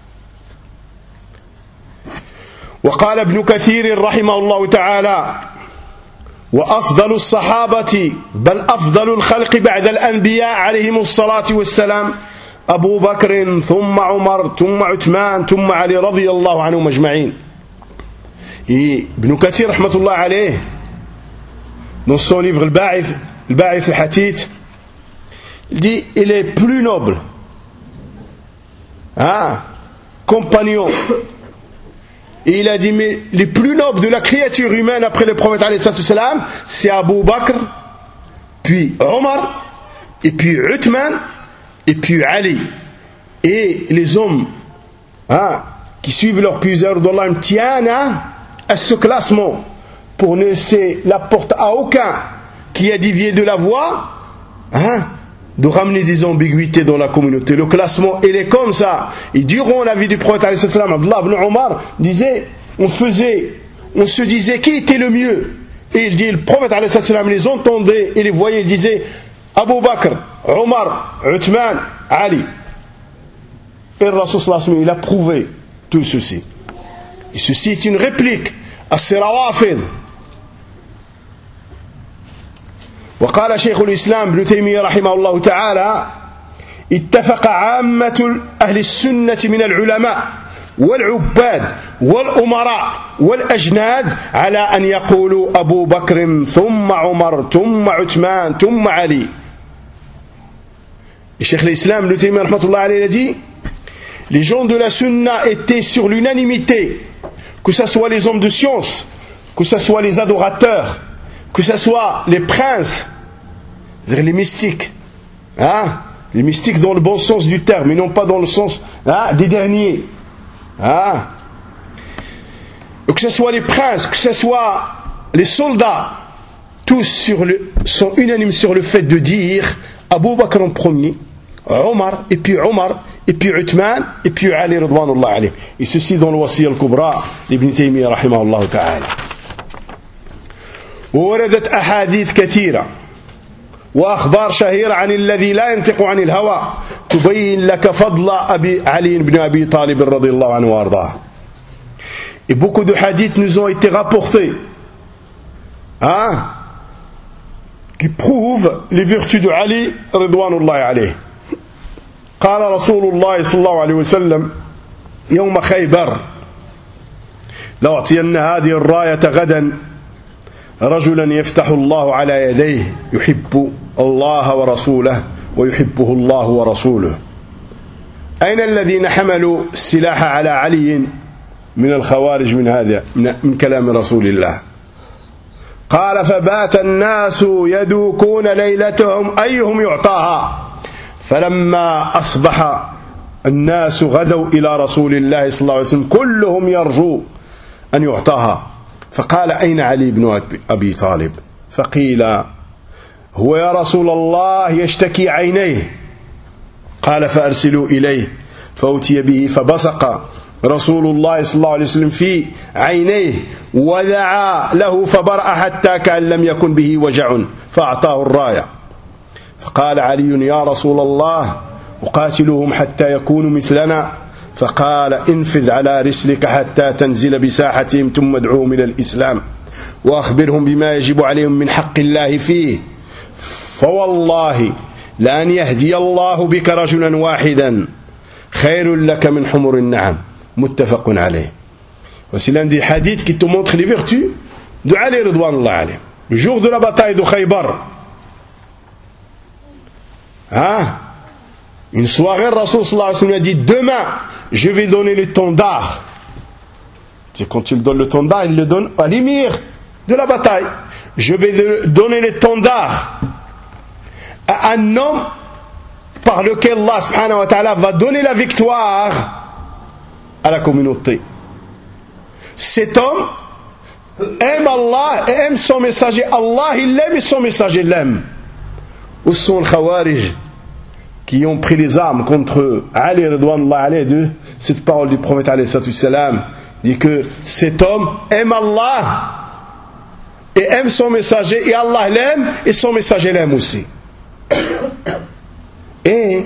وقال ابن كثير رحمه الله تعالى: وأفضل الصحابة بل أفضل الخلق بعد الأنبياء عليهم الصلاة والسلام أبو بكر ثم عمر ثم عثمان ثم علي رضي الله عنهم أجمعين. Et Ibn Kathir rahmatullah alayh, dans son livre Al-Ba'ith Al-Hadith, il dit: il est plus noble, compagnon. Et il a dit: mais les plus nobles de la créature humaine après le prophète alayhi salam, c'est Abu Bakr, puis Omar, et puis Uthman, et puis Ali. Et les hommes qui suivent leur plusieurs d'Allah tiennent à ce classement pour ne laisser la porte à aucun qui a dévié de la voie, de ramener des ambiguïtés dans la communauté. Le classement, il est comme ça. Et durant la vie du prophète, Abdullah ibn Omar disait, on se disait qui était le mieux. Et il dit, le prophète, il les entendait, il les voyait, il disait, Abu Bakr, Omar, Uthman, Ali. Et le Rasul il a prouvé tout ceci. Et ceci est une réplique à ces rawafid. وقال شيخ الإسلام ابن تيمية رحمه الله تعالى اتفق عامة أهل السنة من العلماء والعباد والأمراء والأجناد على أن يقولوا أبو بكر ثم عمر ثم عثمان ثم علي. الشيخ الإسلام ابن تيمية رحمه الله عليه dit, les gens de la sunna étaient sur l'unanimité, que ce soit les hommes de science, que ce soit les adorateurs, que ce soit les princes, les mystiques, hein? Les mystiques dans le bon sens du terme, et non pas dans le sens des derniers. Hein? Que ce soit les princes, que ce soit les soldats, tous sont unanimes sur le fait de dire Abu Bakr en premier, Omar, et puis Uthman, et puis Ali Ridwanullah alayhi. Et ceci dans le Wasiya al-Kubra d'Ibn Taymiyyah rahimahullah ta'ala. ووردت أحاديث كثيرة وأخبار شهيرة عن الذي لا ينطق عن الهوى تبين لك فضل علي بن أبي طالب رضي الله عنه وأرضاه. Et beaucoup de hadiths nous ont été rapportés, hein, qui prouvent les vertus de Ali ridwanullah alayhi. قال رسول الله صلى الله عليه وسلم يوم خيبر لأعطين هذه الراية غدا رجلا يفتح الله على يديه يحب الله ورسوله ويحبه الله ورسوله. أين الذين حملوا السلاح على علي من الخوارج من هذا من كلام رسول الله؟ قال فبات الناس يدوكون ليلتهم أيهم يعطاها فلما أصبح الناس غدوا إلى رسول الله صلى الله عليه وسلم كلهم يرجو أن يعطاها فقال أين علي بن أبي طالب؟ فقيل هو يا رسول الله يشتكي عينيه. قال فأرسلوا إليه فأتي به فبصق رسول الله صلى الله عليه وسلم في عينيه ودعا له فبرأ حتى كأن لم يكن به وجع فأعطاه الراية. فقال علي يا رسول الله أقاتلهم حتى يكونوا مثلنا؟ فقال انفذ على رسلك حتى تنزل بساحتهم ثم ادعوهم إلى الإسلام وأخبرهم بما يجب عليهم من حق الله فيه فوالله لأن يهدي الله بك رجلا واحدا خير لك من حمر النعم. متفق عليه. Voici l'un des hadiths qui te montre les vertus de Ali ridwanullah alayhi. Le jour de la bataille de Khaybar, une soirée, le Rasul sallallahu alayhi wa sallam a dit demain je vais donner l'étendard. C'est quand il donne l'étendard, il le donne à l'émir de la bataille. Je vais donner l'étendard à un homme par lequel Allah subhanahu wa ta'ala va donner la victoire à la communauté. Cet homme aime Allah et aime son messager. Allah il l'aime et son messager l'aime. Où sont les Khawarij qui ont pris les armes contre Ali ridwanullah alayhi de cette parole du prophète alayhi salam dit que cet homme aime Allah et aime son messager et Allah l'aime et son messager l'aime aussi. Et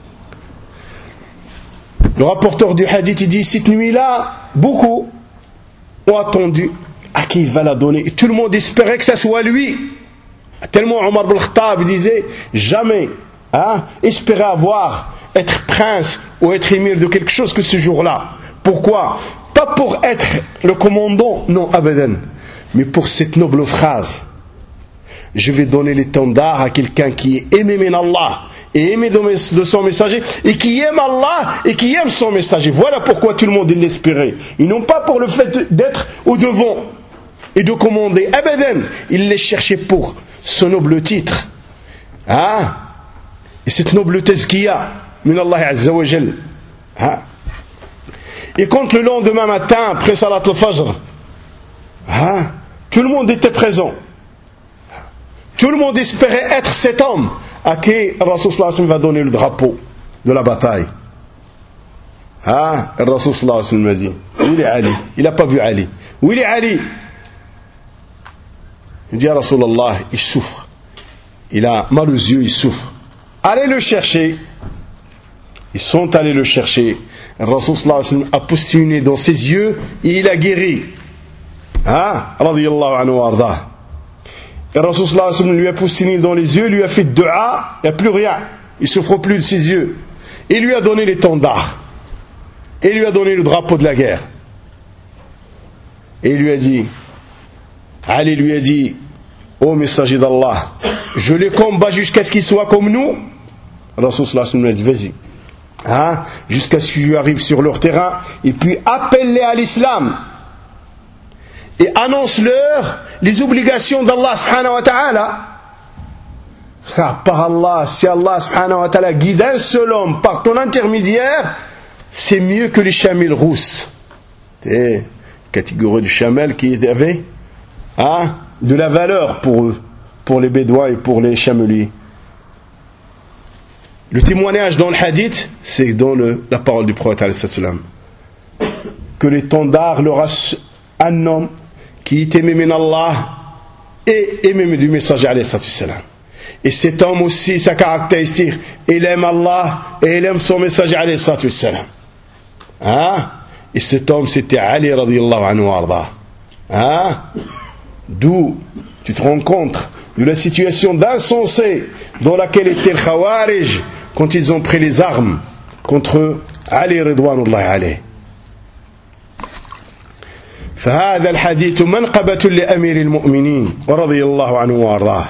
le rapporteur du hadith il dit cette nuit-là beaucoup ont attendu à qui il va la donner et tout le monde espérait que ça soit lui, tellement Omar ibn Khattab disait jamais espérer être prince ou être émir de quelque chose que ce jour-là. Pourquoi? Pas pour être le commandant, non, abadan, mais pour cette noble phrase: je vais donner l'étendard à quelqu'un qui est aimé d'Allah et aimé de son messager et qui aime Allah et qui aime son messager. Voilà pourquoi tout le monde l'espérait. Ils n'ont pas pour le fait d'être au devant et de commander, abadan, ils les cherchaient pour ce noble titre, et cette noble tazkiya min Allah azza wa jal. Et quand le lendemain matin après salat al-fajr, tout le monde était présent, tout le monde espérait être cet homme à qui le Rasul sallallahu alayhi wa sallam va donner le drapeau de la bataille. Ah, le Rasul sallallahu alayhi wa sallam a dit, où est Ali? Il n'a pas vu Ali. Où est Ali? Il dit à Rasulallah, il souffre. Il a mal aux yeux, il souffre. Allez le chercher. Ils sont allés le chercher. Le Rasul sallallahu alayhi wa sallam a postillonné dans ses yeux et il a guéri. Ah, radiyallahu anhu wa ardah. Et le Rasul sallallahu alayhi wa sallam lui a postillonné dans les yeux, lui a fait dua, il n'y a plus rien. Il ne souffre plus de ses yeux. Il lui a donné l'étendard. Et il lui a donné le drapeau de la guerre. Et il lui a dit, Ali lui a dit, ô messager d'Allah, je les combats jusqu'à ce qu'ils soient comme nous. Le Rasul sallallahu alayhi wa sallam lui a dit, vas-y. Hein, jusqu'à ce qu'ils arrivent sur leur terrain, et puis appelle-les à l'islam. Et annonce-leur les obligations d'Allah subhanahu wa ta'ala. Par Allah, si Allah subhanahu wa ta'ala guide un seul homme par ton intermédiaire, c'est mieux que les chamelles rousses. C'est catégorie de chamelles qui avait de la valeur pour eux, pour les bédouins et pour les chameliers. Le témoignage dans le hadith, c'est dans la parole du prophète alayhi salam, que l'étendard leur a un homme qui est aimé d'Allah et aimé du messager alayhi salam. Et cet homme aussi, sa caractéristique, il aime Allah et il aime son messager alayhi salam. Et cet homme, c'était Ali radiyallahu anhu wa arda. D'où tu te rends compte de la situation d'insensé dans laquelle était le Khawarij quand ils ont pris les armes contre Ali ridwanullahi alayh. فهذا الحديث منقبة لأمير المؤمنين ورضي الله عنه وارضاه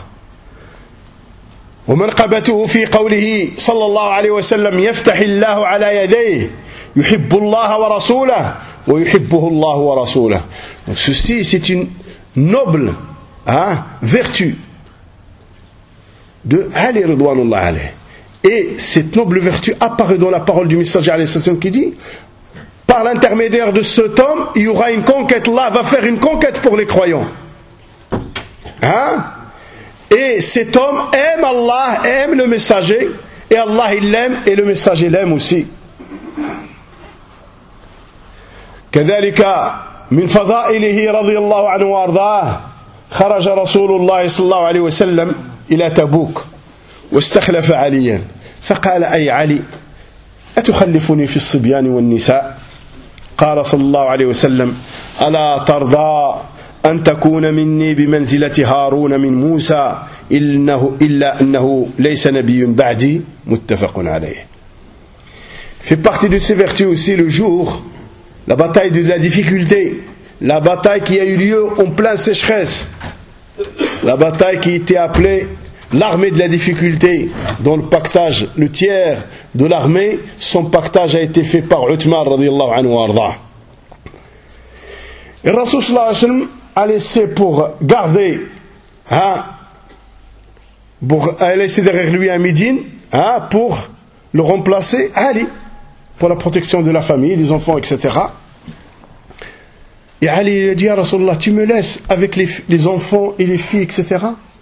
ومنقبته في قوله صلى الله عليه وسلم يفتح الله على يديه يحب الله ورسوله ويحبه الله ورسوله. Donc ceci c'est une noble vertu de Ali ridwanullahi alayh. Et cette noble vertu apparaît dans la parole du messager alayhi salam qui dit, par l'intermédiaire de cet homme, il y aura une conquête. Allah va faire une conquête pour les croyants. Et cet homme aime Allah, aime le messager, et Allah il l'aime, et le messager l'aime aussi. كذلك من فضائله رضي الله عنه وارضاه خرج رسول الله صلى الله عليه وسلم إلى تبوك واستخلف عليا فقال أي علي أتخلفني في الصبيان والنساء؟ قال صلى الله عليه وسلم ألا ترضى أن تكون مني بمنزلة هارون من موسى إلا أنه ليس نبي بعدي متفق عليه. Fait partie de ces vertus aussi le jour, la bataille de la difficulté, la bataille qui a eu lieu en pleine sécheresse, la bataille qui était appelée l'armée de la difficulté, dont le pactage, le tiers de l'armée, son pactage a été fait par Uthman radiyallahu anhu wa arda. Et Rasul sallallahu alayhi wa sallam a laissé pour garder, a laissé derrière lui un Médine, pour le remplacer Ali, pour la protection de la famille, des enfants, etc. Et Ali il a dit à Rasulullah, tu me laisses avec les enfants et les filles, etc.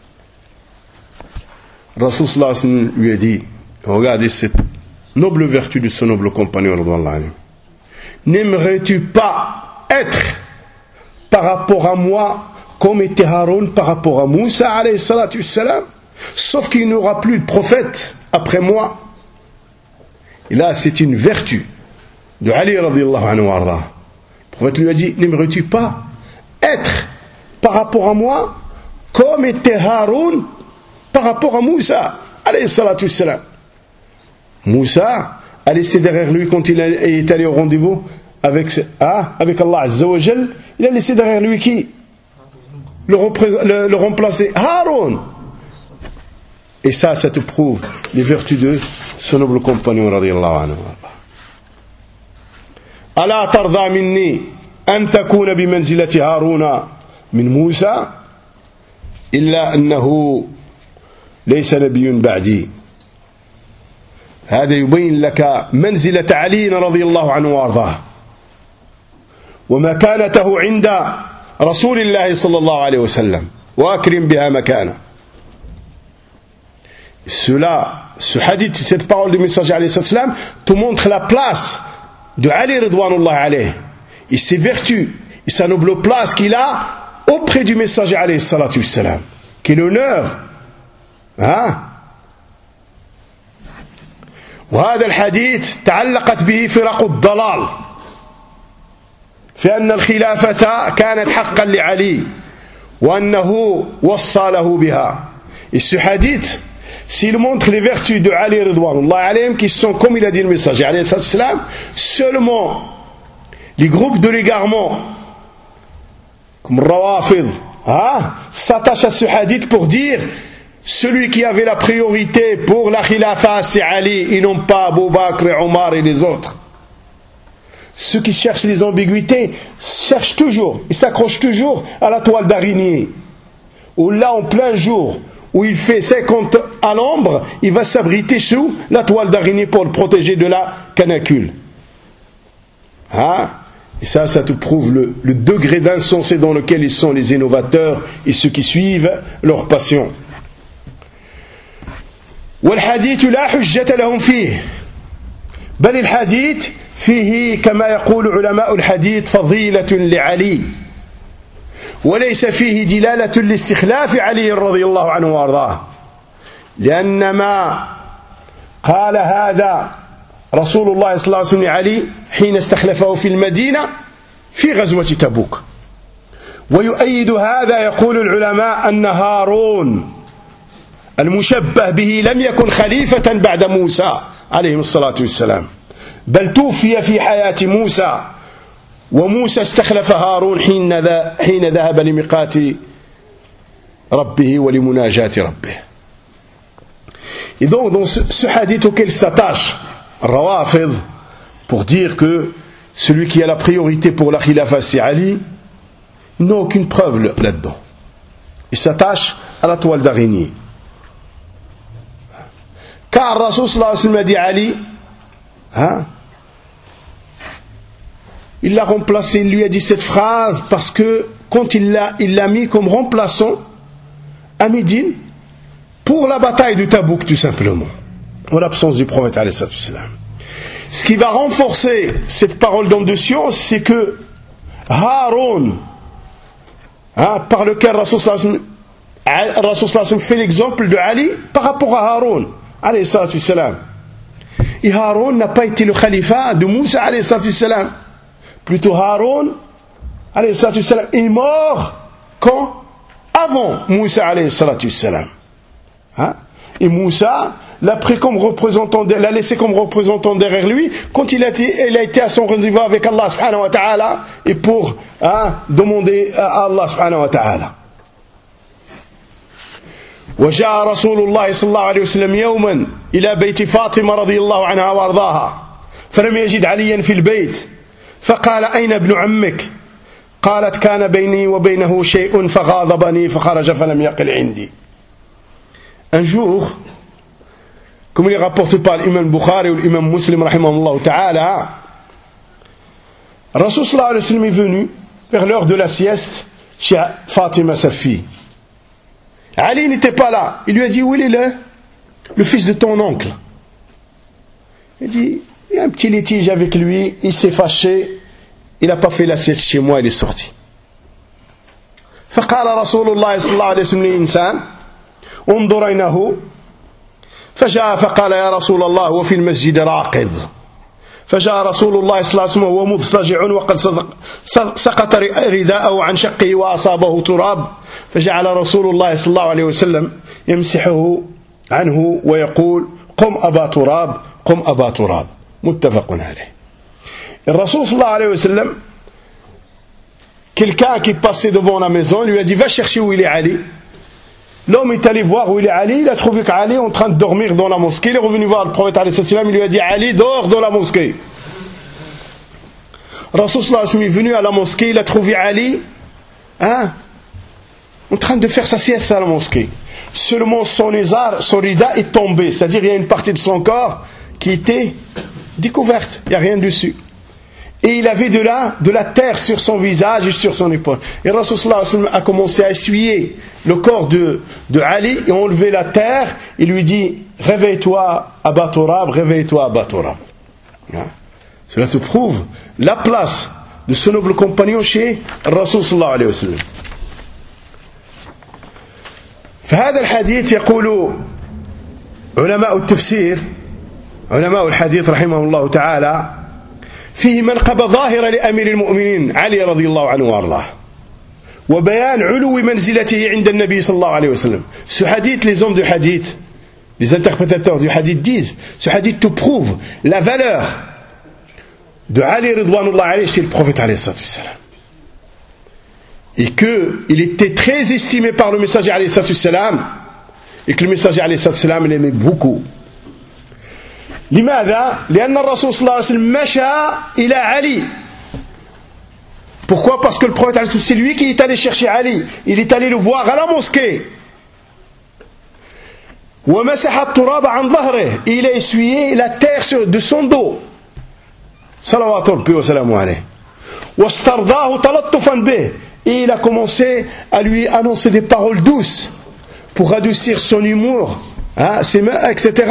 Rasul sallallahu alayhi wa sallam lui a dit, regardez cette noble vertu de ce noble compagnon, n'aimerais-tu pas être par rapport à moi comme était Haroun par rapport à Moussa alayhi salatu wassalam, sauf qu'il n'y aura plus de prophète après moi. Et là c'est une vertu de Ali radiyallahu anhu wa arda. Le prophète lui a dit, n'aimerais-tu pas être par rapport à moi comme était Haroun par rapport à Moussa alayhi salatu wassalam. Moussa a laissé derrière lui, quand il est allé au rendez-vous avec Allah Azza wa Jal, il a laissé derrière lui qui le remplacer, Haroun. Et ça te prouve les vertus de ce noble compagnon radiyallahu anhu. Ala tarda minni an takuna bi manzilati Haruna min Moussa illa annahu ليس نبي بعدي. هذا يبين لك منزلة علي رضي الله عنه وارضاه ومكانته عند رسول الله صلى الله عليه وسلم وأكرم بها مكانه. Ce hadith, cette parole du messager alayhi salam, te montre la place de Ali ridwanullah alayhi, et ses vertus, et sa noble place qu'il a auprès du messager alayhi salatu wassalam. Quel honneur, hein? وهذا الحديث تعلقت به فرق الضلال في أن الخلافة كانت حقا لعلي وأنه وصى له بها. Et ce hadith, s'il montre les vertus de Ali ridwanullah alayhim, qui sont, comme il a dit le messager alayhi salam, seulement les groupes de l'égarement comme Rawafid s'attachent à ce hadith pour dire celui qui avait la priorité pour la khilafa, c'est Ali, et non pas Abu Bakr et Omar et les autres. Ceux qui cherchent les ambiguïtés cherchent toujours, ils s'accrochent toujours à la toile d'araignée. Ou là, en plein jour, où il fait 50 à l'ombre, il va s'abriter sous la toile d'araignée pour le protéger de la canicule. Et ça te prouve le degré d'insensé dans lequel ils sont, les innovateurs et ceux qui suivent leur passion. والحديث لا حجة لهم فيه بل الحديث فيه كما يقول علماء الحديث فضيلة لعلي وليس فيه دلالة لاستخلاف علي رضي الله عنه وارضاه لأن ما قال هذا رسول الله صلى الله عليه وسلم لعلي حين استخلفه في المدينة في غزوة تبوك. ويؤيد هذا يقول العلماء أن هارون المشبه به لم يكن خليفة بعد موسى عليه الصلاة والسلام بل توفي في حياة موسى وموسى استخلف هارون حين ذهب لميقات ربه ولمناجاة ربه. Et donc dans ce hadith auquel s'attache Rawafid pour dire que celui qui a la priorité pour la khilafa c'est Ali, ils n'ont aucune preuve là-dedans. Ils s'attachent à la toile d'araignée. Car Rasul sallallahu alayhi wa sallam a dit Ali, il l'a remplacé, il lui a dit cette phrase parce que quand il l'a mis comme remplaçant à Médine pour la bataille de Tabouk tout simplement, en l'absence du prophète alayhi salam. Ce qui va renforcer cette parole d'homme de science, c'est que Haroun, par lequel Rasul sallallahu alayhi wa sallam fait l'exemple de Ali par rapport à Haroun alayhi salam. Et Haroun n'a pas été le khalifa de Moussa alayhi salam. Plutôt Haroun alayhi salam est mort quand? Avant Moussa alayhi salam. Et Moussa l'a pris comme représentant, l'a laissé comme représentant derrière lui quand il a été à son rendez-vous avec Allah subhanahu wa ta'ala et pour demander à Allah subhanahu wa ta'ala. وجاء رسول الله صلى الله عليه وسلم يوما إلى بيت فاطمة رضي الله عنها وارضاها فلم يجد عليا في البيت فقال أين ابن عمك؟ قالت كان بيني وبينه شيء فغاضبني فخرج فلم يقل عندي. Un jour, comme il est rapporté par l'imam Bukhari ou l'imam Muslim rahimahullah ta'ala, Rasul sallallahu alayhi wa sallam est venu vers l'heure de la sieste chez Fatima sa fille. Ali n'était pas là. Il lui a dit où il est le fils de ton oncle. Il dit il y a un petit litige avec lui, il s'est fâché, il n'a pas fait la sieste chez moi, il est sorti. فقال رسول الله صلى الله عليه وسلم للإنسان انظر أينه فجاء فقال يا رسول الله وفي المسجد راقد فجاء رسول الله صلى الله عليه وسلم وهو مضطجع وقد سقط رداءه عن شقه وأصابه تراب فجعل رسول الله صلى الله عليه وسلم يمسحه عنه ويقول قم أبا تراب قم أبا تراب متفق عليه. الرسول صلى الله عليه وسلم, quelqu'un qui passait devant la maison lui a dit va chercher où il est Ali. L'homme est allé voir où il est Ali, il a trouvé qu'Ali est en train de dormir dans la mosquée, il est revenu voir le prophète alayhi salam, il lui a dit Ali dort dans la mosquée. Rasul sallallahu alayhi wa sallam est venu à la mosquée, il a trouvé Ali en train de faire sa sieste à la mosquée. Seulement son rida est tombé, c'est-à-dire il y a une partie de son corps qui était découverte, il n'y a rien dessus. Et il avait de la terre sur son visage et sur son épaule. Et Rasul sallallahu alayhi wa sallam a commencé à essuyer le corps de Ali et enlever la terre. Il lui dit, réveille-toi Aba Turab, réveille-toi Aba Turab. Cela te prouve la place de ce noble compagnon chez Rasul sallallahu alayhi wa sallam. فهذا الحديث يقول علماء التفسير علماء الحديث رحمه الله تعالى فيه منقبة ظاهرة لأمير المؤمنين علي رضي الله عنه وارضاه وبيان علو منزلته عند النبي صلى الله عليه وسلم. Ce hadith, les hommes du hadith, les interprétateurs du hadith disent, ce hadith te prouve la valeur de Ali ridwanullah alayhi chez le prophète alayhi salatu wassalam. Et qu'il était très estimé par le messager alayhi salatu wassalam, et que le messager alayhi salatu wassalam l'aimait beaucoup. لماذا؟ لأن الرسول صلى الله عليه وسلم مشى إلى علي. Pourquoi? Parce que le prophète c'est lui qui est allé chercher Ali. Il est allé le voir à la mosquée. ومسح التراب عن ظهره. Il a essuyé la terre de son dos. صلوات ربي وسلامه عليه. واسترضاه تلطفا به. Et il a commencé à lui annoncer des paroles douces pour adoucir son humour, ses mains, etc.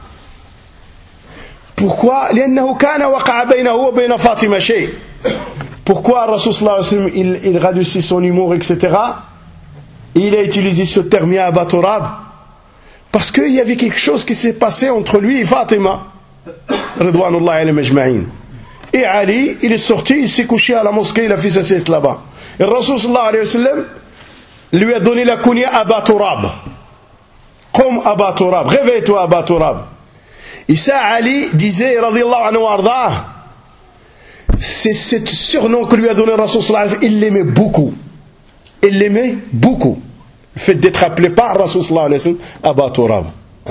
Pourquoi? لأنه كان وقع بينه وبين فاطمة شيء. Pourquoi Rasul sallallahu alayhi wa sallam il radoucit son humour, etc. Et il a utilisé ce terme ya Aba Turab parce qu'il y avait quelque chose qui s'est passé entre lui et Fatima ridwanullah alayhim ajma'in. Et Ali, il est sorti, il s'est couché à la mosquée, il a fait sa sieste là-bas. Et Rasul sallallahu alayhi wa sallam lui a donné la kunya Aba Turab. Qum Aba Turab, réveille-toi Aba Turab. Et ça, Ali disait, radiyallahu anhu wa ardah, c'est ce surnom que lui a donné Rasul sallallahu alayhi wa sallam, il l'aimait beaucoup. Il l'aimait beaucoup. Le fait d'être appelé par Rasul sallallahu alayhi wa sallam, Aba Turab.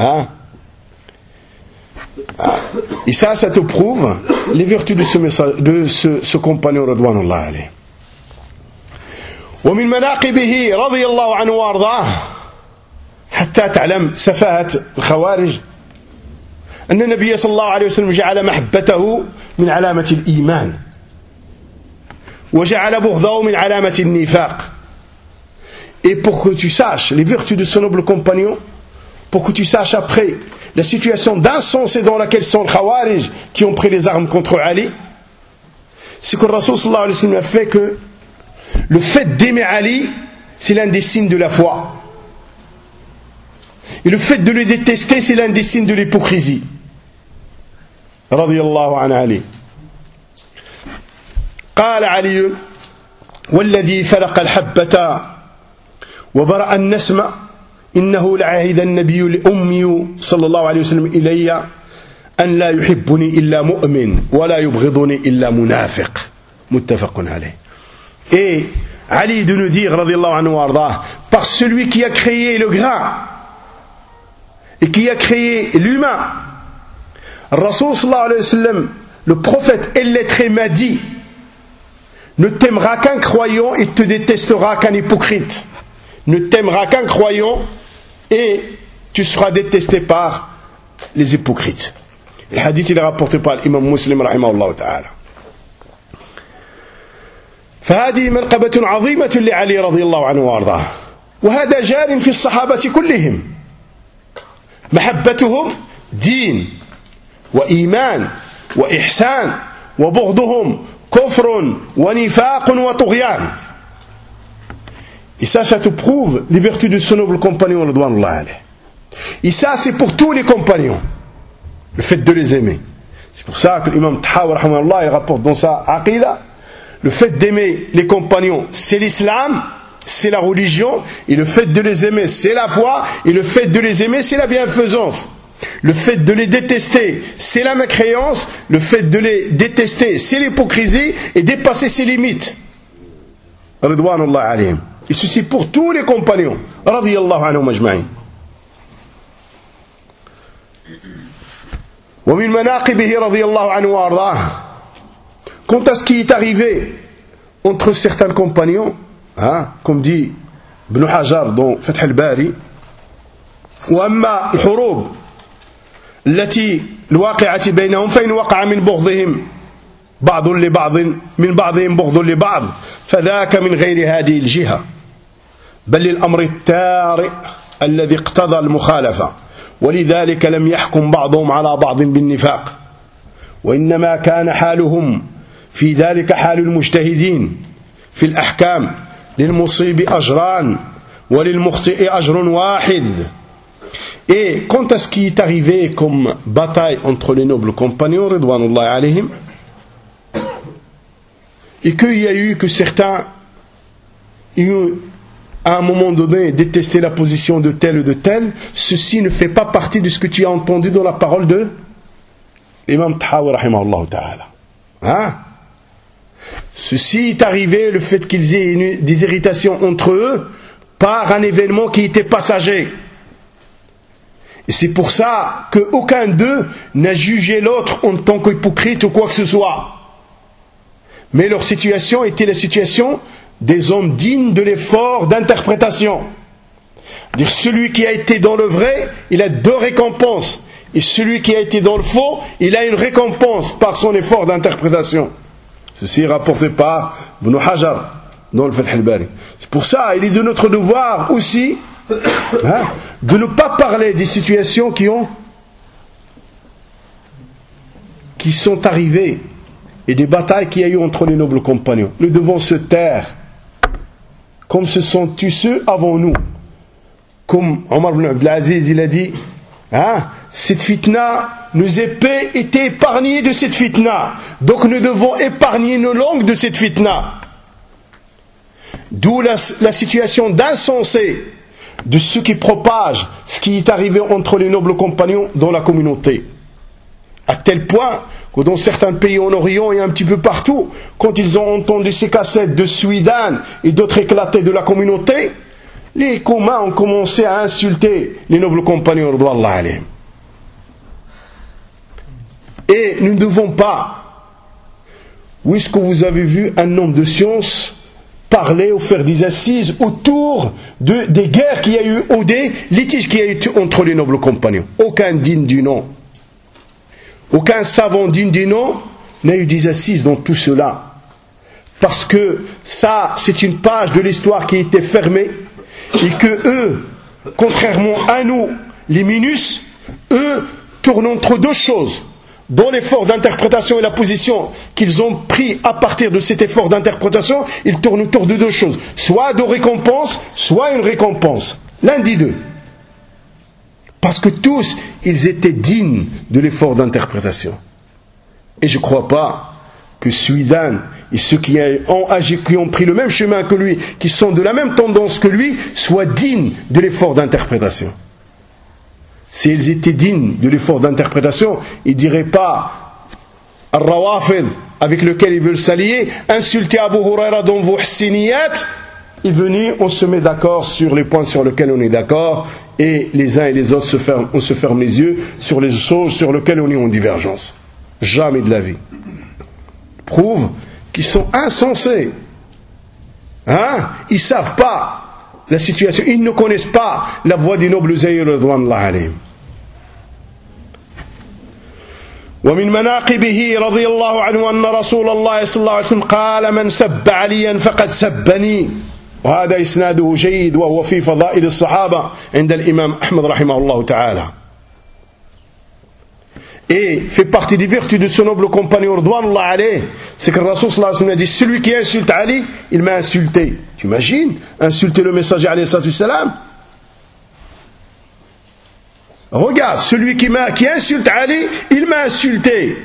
Et ça te prouve les vertus de ce compagnon radwanullah alayhi. ومن مناقبه رضي الله عنه وارضاه حتى تعلم سفاهة الخوارج أن النبي صلى الله عليه وسلم جعل محبته من علامة الإيمان وجعل بغضه من علامة النفاق. Et pour que tu saches les vertus de ce noble compagnon, pour que tu saches après la situation d'insensé dans laquelle sont les Khawarij qui ont pris les armes contre Ali, c'est que le Rasul sallallahu alayhi wa sallam a fait que le fait d'aimer Ali, c'est l'un des signes de la foi. Et le fait de le détester, c'est l'un des signes de l'hypocrisie. Radiyallahu an Ali. قال علي والذي فلق الحبة وبرأ النسم إنه لعهد النبي الأمي صلى الله عليه وسلم إلي أن لا يحبني إلا مؤمن ولا يبغضني إلا منافق. متفق عليه. Et Ali de nous dire, radiyallahu anhu wa ardah, par celui qui a créé le grain et qui a créé l'humain, Rasul sallallahu alayhi wa sallam, le prophète et lettré m'a dit, ne t'aimera qu'un croyant et te détestera qu'un hypocrite. Ne t'aimera qu'un croyant et tu seras détesté par les hypocrites. Le hadith il est rapporté par l'imam Muslim rahimahullah ta'ala. فهذه منقبة عظيمة لعلي رضي الله عنه وارضاه وهذا جار في الصحابة كلهم. محبتهم دين وإيمان وإحسان وبغضهم كفر ونفاق وطغيان. Et ça te prouve les vertus de ce noble compagnon radwanullah alayhi. Et ça c'est pour tous les compagnons, le fait de les aimer. C'est pour ça que l'imam Tahawi rahimahullah il rapporte dans sa aqida, le fait d'aimer les compagnons, c'est l'islam, c'est la religion, et le fait de les aimer, c'est la foi, et le fait de les aimer, c'est la bienfaisance. Le fait de les détester, c'est la mécréance, le fait de les détester, c'est l'hypocrisie, et dépasser ses limites. Ridwanullah alayhim. Et ceci pour tous les compagnons. Radiyallahu anhum ajma'in. ومن مناقبه رضي الله عنه وارضاه. Quant à ce qui est arrivé entre certains compagnons, comme dit Ibn Hajar dans Fath al-Bari, وأما الحروب التي الواقعة بينهم فإن وقع من بعض لبعض من بعضهم بغض لبعض فذاك من غير هذه الجهة بل للأمر الطارئ الذي اقتضى المخالفة ولذلك لم يحكم بعضهم على بعض بالنفاق وإنما كان حالهم في ذلك حال المجتهدين في الأحكام للمصيب أجران وللمخطئ أجر واحد. Et quant à ce qui est arrivé comme bataille entre les nobles compagnons, Ridwanullah alayhim, et qu'il y a eu que certains à un moment donné détesté la position de tel ou de tel, ceci ne fait pas partie de ce que tu as entendu dans la parole de l'imam Tahawi rahimahullah ta'ala. Hein? Ceci est arrivé, le fait qu'ils aient des irritations entre eux par un événement qui était passager. Et c'est pour ça qu'aucun d'eux n'a jugé l'autre en tant qu'hypocrite ou quoi que ce soit. Mais leur situation était la situation des hommes dignes de l'effort d'interprétation. Dire celui qui a été dans le vrai, il a 2 récompenses. Et celui qui a été dans le faux, il a une récompense par son effort d'interprétation. Ceci est rapporté par Ibn Hajar dans le Fath al-Bari. C'est pour ça, il est de notre devoir aussi de ne pas parler des situations qui sont arrivées et des batailles qu'il y a eu entre les nobles compagnons. Nous devons se taire comme se sont tus ceux avant nous. Comme Omar ibn Abdelaziz, il a dit cette fitna nous été épargnés de cette fitna, donc nous devons épargner nos langues de cette fitna. D'où la situation d'insensé de ceux qui propagent ce qui est arrivé entre les nobles compagnons dans la communauté, à tel point que dans certains pays en Orient et un petit peu partout, quand ils ont entendu ces cassettes de Souidan et d'autres éclatés de la communauté, les communs ont commencé à insulter les nobles compagnons radiyallahu alayhim. Et nous ne devons pas, où est-ce que vous avez vu un homme de science parler ou faire des assises autour des guerres qu'il y a eu ou des litiges qu'il y a eu entre les nobles compagnons? Aucun digne du nom, aucun savant digne du nom n'a eu des assises dans tout cela, parce que ça c'est une page de l'histoire qui était fermée, et que eux, contrairement à nous les minus, eux tournent entre 2 choses. Dans l'effort d'interprétation et la position qu'ils ont pris à partir de cet effort d'interprétation, ils tournent autour de 2 choses. Soit de récompense, soit une récompense. L'un des 2. Parce que tous, ils étaient dignes de l'effort d'interprétation. Et je ne crois pas que Souidan et ceux qui ont agi, qui ont pris le même chemin que lui, qui sont de la même tendance que lui, soient dignes de l'effort d'interprétation. S'ils étaient dignes de l'effort d'interprétation, ils ne diraient pas Al-Rawafid, avec lequel ils veulent s'allier, insulter Abu Huraira dans vos hssiniyat, et venir, on se met d'accord sur les points sur lesquels on est d'accord, et les uns et les autres on se ferme les yeux sur les choses sur lesquelles on est en divergence. Jamais de la vie. Prouve qu'ils sont insensés. Ils ne savent pas la situation, ils ne connaissent pas la voix des nobles Zahir radhiyallahu alayhim. ومن مناقبه رضي الله عنه أن رسول الله صلى الله عليه وسلم قال من سب عليا فقد سبني, وهذا إسناده جيد وهو في فضائل الصحابة عند الإمام أحمد رحمه الله تعالى. Et fait partie des vertus de ce noble compagnon radhiyallahu alayhi, c'est que le Rasul sallallahu alayhi wa sallam a dit celui qui insulte Ali, il m'a insulté. Tu imagines insulter le messager alayhi salam? Regarde, celui qui insulte Ali, il m'a insulté.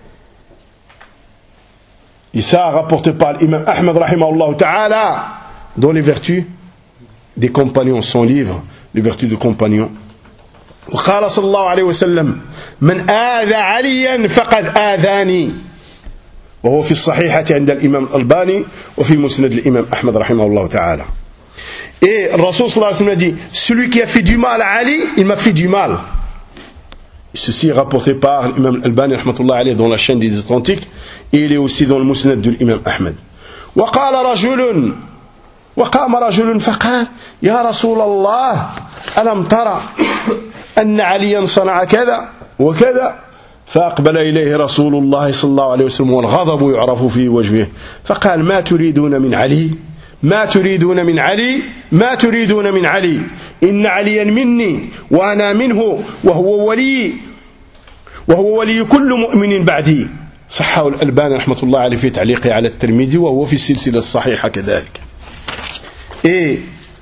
Et ça rapporté par l'imam Ahmed rahimahullah ta'ala dans les vertus des compagnons, son livre, les vertus des compagnons. وقال صلى الله عليه وسلم من آذى عليا فقد آذاني, وهو في الصحيحة عند الإمام الألباني وفي مسند الإمام أحمد رحمه الله تعالى. Et le Rasul sallallahu alayhi wa sallam a dit celui qui a fait du mal à Ali, il m'a fait du mal. Et ceci est rapporté par l'imam Al-Albani rahmatullah alayhi dans la chaîne des authentiques, et il est aussi dans le musnad de l'imam Ahmed. وقام رجل فقال يا رسول الله ألم ترى أن عليا صنع كذا وكذا, فأقبل إليه رسول الله صلى الله عليه وسلم والغضب يعرف في وجهه فقال ما تريدون من علي ما تريدون من علي ما تريدون من علي إن عليا مني وأنا منه وهو ولي كل مؤمن بعدي. صححه الألباني رحمة الله عليه في تعليقه على الترمذي وهو في السلسلة الصحيحة كذلك. Et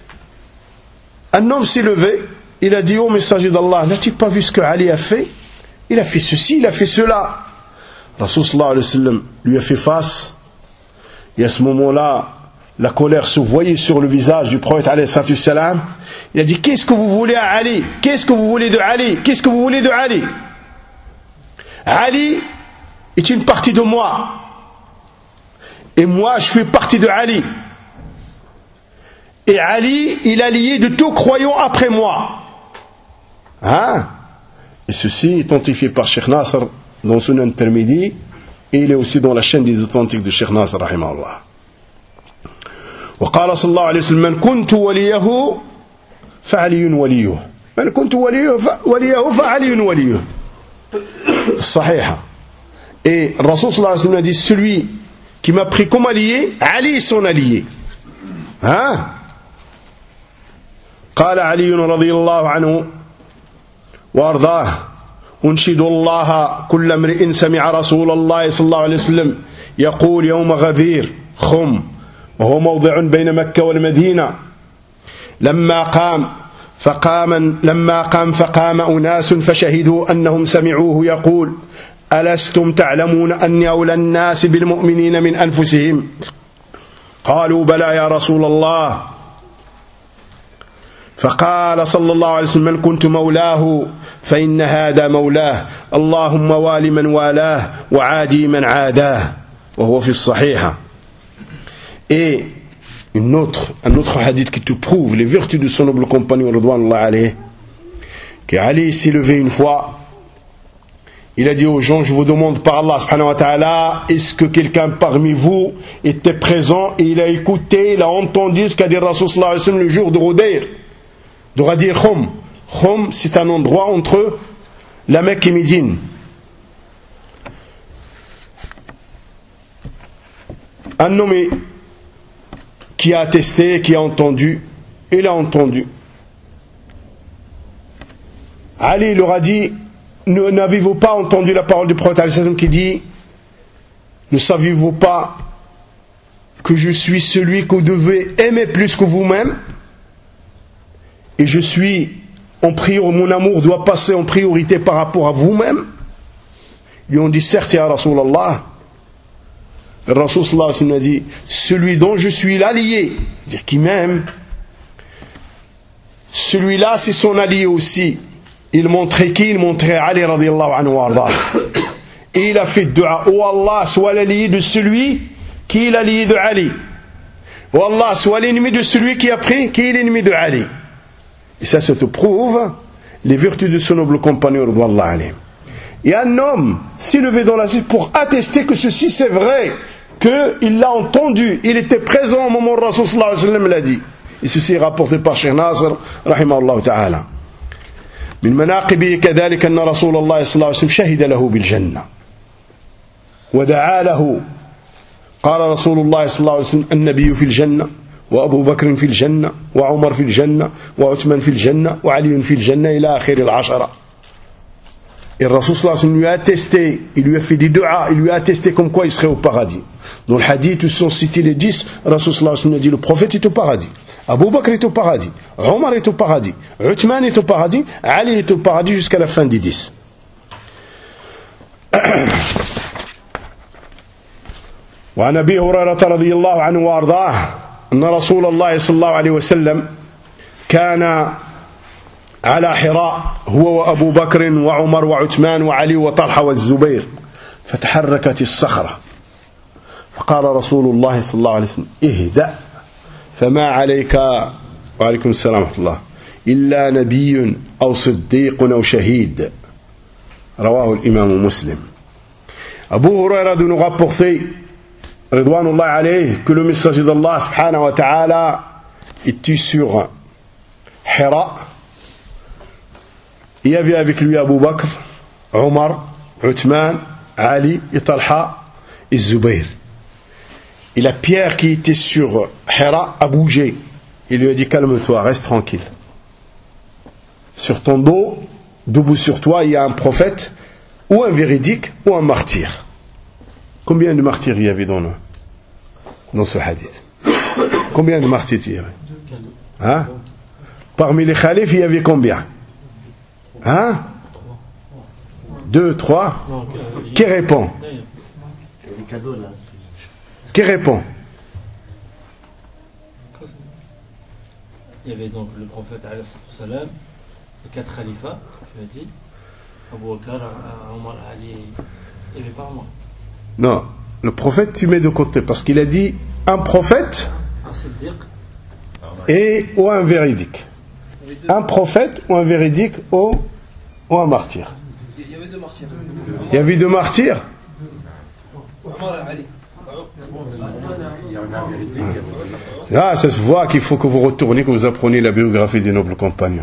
un homme s'est levé, il a dit ô messager d'Allah, n'as-tu pas vu ce que Ali a fait? Il a fait ceci, il a fait cela. Rasul sallallahu alayhi wa sallam lui a fait face, et à ce moment-là la colère se voyait sur le visage du prophète alayhi salam. Il a dit qu'est-ce que vous voulez à Ali? Qu'est-ce que vous voulez de Ali? Qu'est-ce que vous voulez de Ali? Ali est une partie de moi et moi je fais partie de Ali, et Ali il a lié de tout croyant après moi, hein? Et ceci est authentifié par Cheikh Nasr dans Sunan Tirmidhi, et il est aussi dans la chaîne des authentiques de Cheikh Nasr rahimahullah. وقال صلى الله عليه وسلم من كنت وليه فعلي وليه من كنت وليه فعلي وليه. Sahiha. Et Rasul sallallahu alayhi wa sallam a dit celui qui m'a pris comme allié, Ali est son allié. Hein? قال علي رضي الله عنه وارضاه أنشد الله كل امرئ سمع رسول الله صلى الله عليه وسلم يقول يوم غدير خم وهو موضع بين مكة والمدينة لما قام أناس فشهدوا أنهم سمعوه يقول ألستم تعلمون أني أولى الناس بالمؤمنين من أنفسهم قالوا بلى يا رسول الله فقال صلى الله عليه وسلم من كنت مولاه فإن هذا مولاه اللهم وال من والاه وعادي من عاداه وهو في الصحيحة. Et un autre hadith qui te prouve les vertus de son noble compagnon Ridwanullah alayhi, que Ali s'est levé une fois, il a dit aux gens je vous demande par Allah subhanahu wa ta'ala, est-ce que quelqu'un parmi vous était présent et il a écouté, il a entendu ce qu'a dit Rasul sallallahu alayhi wa sallam le jour de Ghadir, de Ghadir Khum. Khum c'est un endroit entre la Mecque et Médine. Un nommé qui a attesté, qui a entendu, il a entendu. Ali leur a dit, n'avez-vous pas entendu la parole du prophète qui dit, ne saviez-vous pas que je suis celui que vous devez aimer plus que vous-même, et je suis en priorité, mon amour doit passer en priorité par rapport à vous-même? Ils lui ont dit certes ya Rasulallah. Le Rasul sallallahu alayhi wa sallam a dit celui dont je suis l'allié, c'est-à-dire qui m'aime, celui-là c'est son allié aussi. Il montrait qui? Il montrait Ali radiyallahu anhu wa arda. Et il a fait dua, oh Allah, sois l'allié de celui qui est l'allié de Ali. Oh Allah, sois l'ennemi de celui qui a pris, qui est l'ennemi de Ali. Et ça te prouve les vertus de son noble compagnon radiyallahu anhu. Et un homme s'est levé dans la suite pour attester que ceci c'est vrai, qu'il l'a entendu, il était présent au moment où Rasul sallallahu alayhi wa sallam l'a dit. Et ceci est rapporté par Cheikh Nasr rahimahullah ta'ala. من مناقبه كذلك أن رسول الله صلى الله عليه وسلم شهد له بالجنة ودعا له. قال رسول الله صلى الله عليه وسلم النبي في الجنة وأبو بكر في الجنة وعمر في الجنة وعثمان في الجنة وعلي في الجنة إلى آخر العشرة. Et le Rasul sallallahu alayhi wa sallam lui a attesté, il lui a fait des du'a, il lui a attesté comme quoi il serait au paradis. Dans le hadith où sont cités les 10, le Rasul sallallahu alayhi wa sallam a dit le prophète est au paradis, Abu Bakr est au paradis, Omar est au paradis, Uthman est au paradis, Ali est au paradis jusqu'à la fin des 10. وعن أبي هريرة رضي الله عنه وأرضاه أن رسول الله صلى الله عليه وسلم كان على حراء هو وأبو بكر وعمر وعثمان وعلي وطلحة والزبير فتحركت الصخرة فقال رسول الله صلى الله عليه وسلم اهدأ فما عليك وعليكم السلام ورحمة الله إلا نبي أو صديق أو شهيد. رواه الإمام مسلم. Abu Huraira de nous rapporter Ridwanullah alayhi que le messager d'Allah subhanahu wa ta'ala était sur Hira. Il y avait avec lui Abu Bakr, Omar, Uthman, Ali et Talha et Zubayr. Et la pierre qui était sur Hira a bougé. Il lui a dit calme-toi, reste tranquille. Sur ton dos, debout sur toi, il y a un prophète, ou un véridique, ou un martyr. Combien de martyrs il y avait dans ce hadith? Combien de martyrs il y avait? Hein? Parmi les khalifs, il y avait combien? Hein? 2, 3? Qui répond? Qui répond? Il y avait donc le prophète alayhi salam, les 4 khalifas, tu as dit, Abu Bakr, Omar, Ali, il n'y avait pas moi. Non, le prophète tu mets de côté parce qu'il a dit un prophète ou un véridique. Un prophète ou un véridique ou un martyr. Il y avait 2 martyrs. Il y avait 2 martyrs. Omar et Ali. Ah, ça se voit qu'il faut que vous retourniez, que vous appreniez la biographie des nobles compagnons.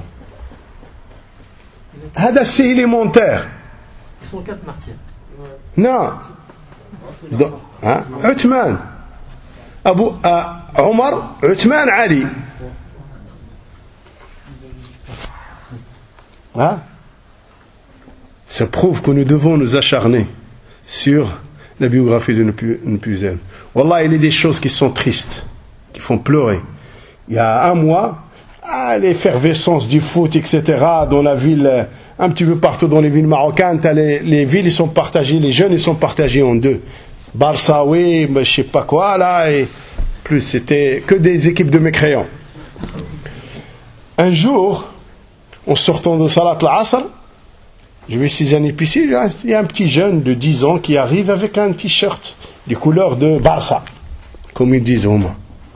C'est élémentaire. Ils sont 4 martyrs. Non. Uthman, Omar, Uthman, Ali. Ça prouve que nous devons nous acharner sur la biographie de nos plus aimes. Wallah, il y a des choses qui sont tristes, qui font pleurer. Il y a un mois, l'effervescence du foot, etc., dans la ville, un petit peu partout dans les villes marocaines, les villes, ils sont partagées, les jeunes, ils sont partagés en 2. Barça, oui, je sais pas quoi, là, et plus, c'était que des équipes de mécréants. Un jour, en sortant de Salat al-Asr, je vais chez un épicier, il y a un petit jeune de 10 ans qui arrive avec un t-shirt des couleurs de Barça, comme ils disent au moins.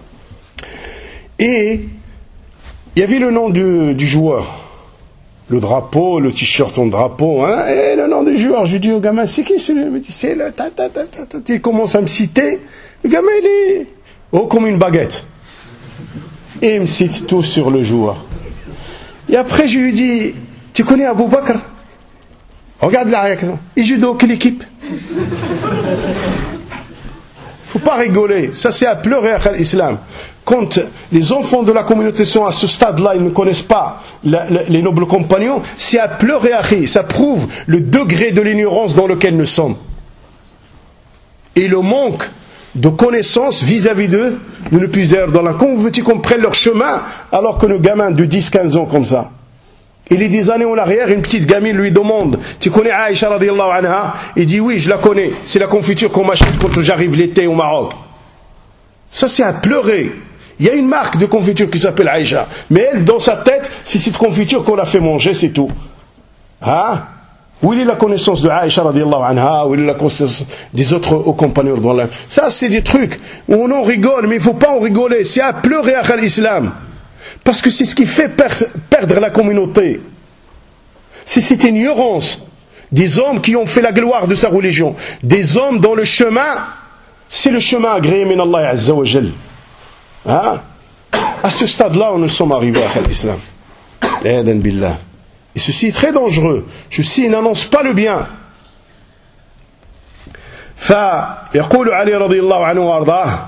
Et il y avait le nom du joueur, le drapeau, le t-shirt en drapeau, et le nom du joueur. Je dis au gamin, c'est qui celui-là? Il me dit, c'est le il commence à me citer. Le gamin, il est haut comme une baguette. Et il me cite tout sur le joueur. Et après, je lui dis, tu connais Abu Bakr? Regarde la réaction. Il joue dans quelle équipe? Faut pas rigoler. Ça, c'est à pleurer à l'islam. Quand les enfants de la communauté sont à ce stade-là, ils ne connaissent pas les nobles compagnons, c'est à pleurer à qui. Ça prouve le degré de l'ignorance dans lequel nous sommes. Et le manque de connaissances vis-à-vis d'eux, de ne plus être dans la... Comment veux-tu qu'on prenne leur chemin alors que nos gamins de 10-15 ans comme ça? Il est des années en arrière, une petite gamine lui demande, tu connais Aïcha radiyallahu anha? Il dit oui, je la connais, c'est la confiture qu'on m'achète quand j'arrive l'été au Maroc. Ça, c'est à pleurer. Il y a une marque de confiture qui s'appelle Aïcha, mais elle, dans sa tête, c'est cette confiture qu'on l'a fait manger, c'est tout. Où est la connaissance de Aïcha radiyallahu anha? Où est la connaissance des autres compagnons dans la... Ça, c'est des trucs où on en rigole, mais il ne faut pas en rigoler. C'est à pleurer à l'islam. Parce que c'est ce qui fait perdre la communauté. C'est cette ignorance des hommes qui ont fait la gloire de sa religion. Des hommes dont le chemin, c'est le chemin agréé min Allah Azza wa Jal. À ce stade-là, nous sommes arrivés à l'islam. Et ceci est très dangereux. Ceci n'annonce pas le bien. فيقول علي رضي الله عنه وارضاه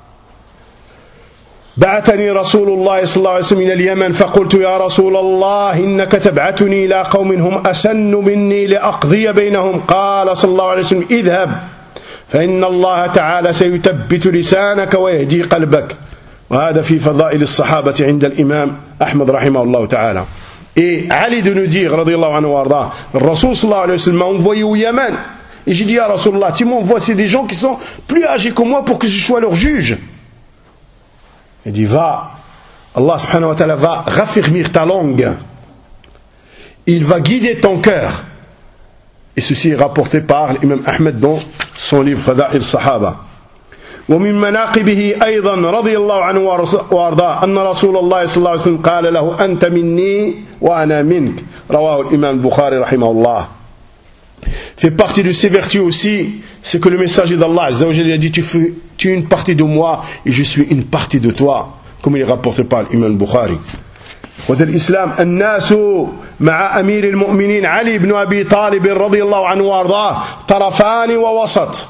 بعثني رسول الله صلى الله عليه وسلم إلى اليمن فقلت يا رسول الله إنك تبعثني إلى قوم هم أسن مني لأقضي بينهم قال صلى الله عليه وسلم اذهب فإن الله تعالى سيثبت لسانك ويهدي قلبك وهذا في فضائل الصحابة عند الإمام أحمد رحمه الله تعالى. Et Ali de nous dire, radiyallahu anhu wa arda, le Rasul sallallahu alayhi wa sallam m'a envoyé au Yémen. Et j'ai dit à Rasulullah, tu m'envoies, c'est des gens qui sont plus âgés que moi pour que je sois leur juge. Il dit, va, Allah subhanahu wa ta'ala va raffermir ta langue. Il va guider ton cœur. Et ceci est rapporté par l'imam Ahmed dans son livre Fada'il Sahaba. ومن مناقبه أيضا رضي الله عنه وأرضاه أن رسول الله صلى الله عليه وسلم قال له أنت مني وأنا منك رواه الإمام البخاري رحمه الله. Fait partie de ses vertus aussi, c'est que le messager d'Allah Azza wa Jalla a dit tu es une partie de moi et je suis une partie de toi, comme il est rapporté par l'imam Bukhari. إخوة الإسلام الناس مع أمير المؤمنين علي بن أبي طالب رضي الله عنه وارضاه طرفان ووسط.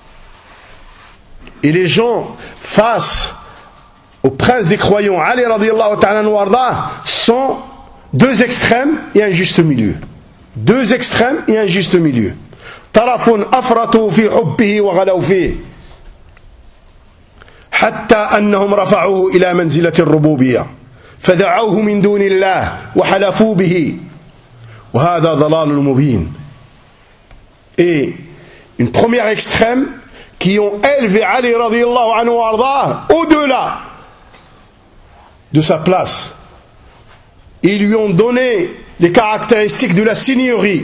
Et les gens face au prince des croyants Ali radiyallahu ta'ala anhu warda sont deux extrêmes et un juste milieu. Deux extrêmes et un juste milieu. طرف أفرطوا في حبه وغلوا فيه حتى أنهم رفعوه إلى منزلة الربوبية فدعوه من دون الله وحلفوا به وهذا ضلال مبين. Et une première extrême qui ont élevé Ali radiyallahu anhu warda au-delà de sa place. Ils lui ont donné les caractéristiques de la seigneurie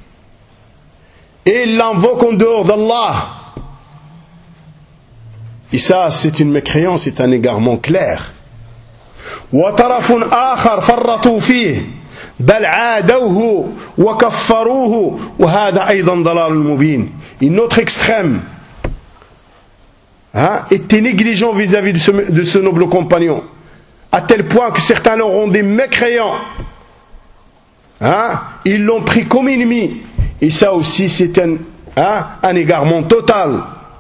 et ils l'invoquent en dehors d'Allah. Et ça, c'est une mécréance, c'est un égarement clair. وطرف آخر فرطوا فيه بل عادوه وكفروه وهذا أيضا ضلال مبين. Une autre extrême était négligent vis-à-vis de ce noble compagnon, à tel point que certains leur ont des mécréants. Ils l'ont pris comme ennemi. Et ça aussi, c'est un égarement total.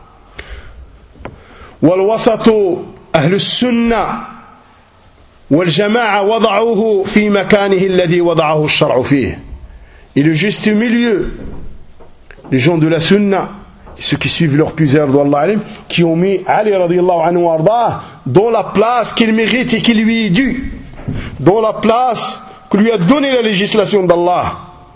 والوسط أهل السنة والجماعة وضعوه في مكانه الذي وضعه الشرع فيه. Et le juste milieu, les gens de la sunna, ceux qui suivent leur plusieurs qui ont mis Ali radiyallahu anhu warda dans la place qu'il mérite et qui lui est due, dans la place que lui a donné la législation d'Allah.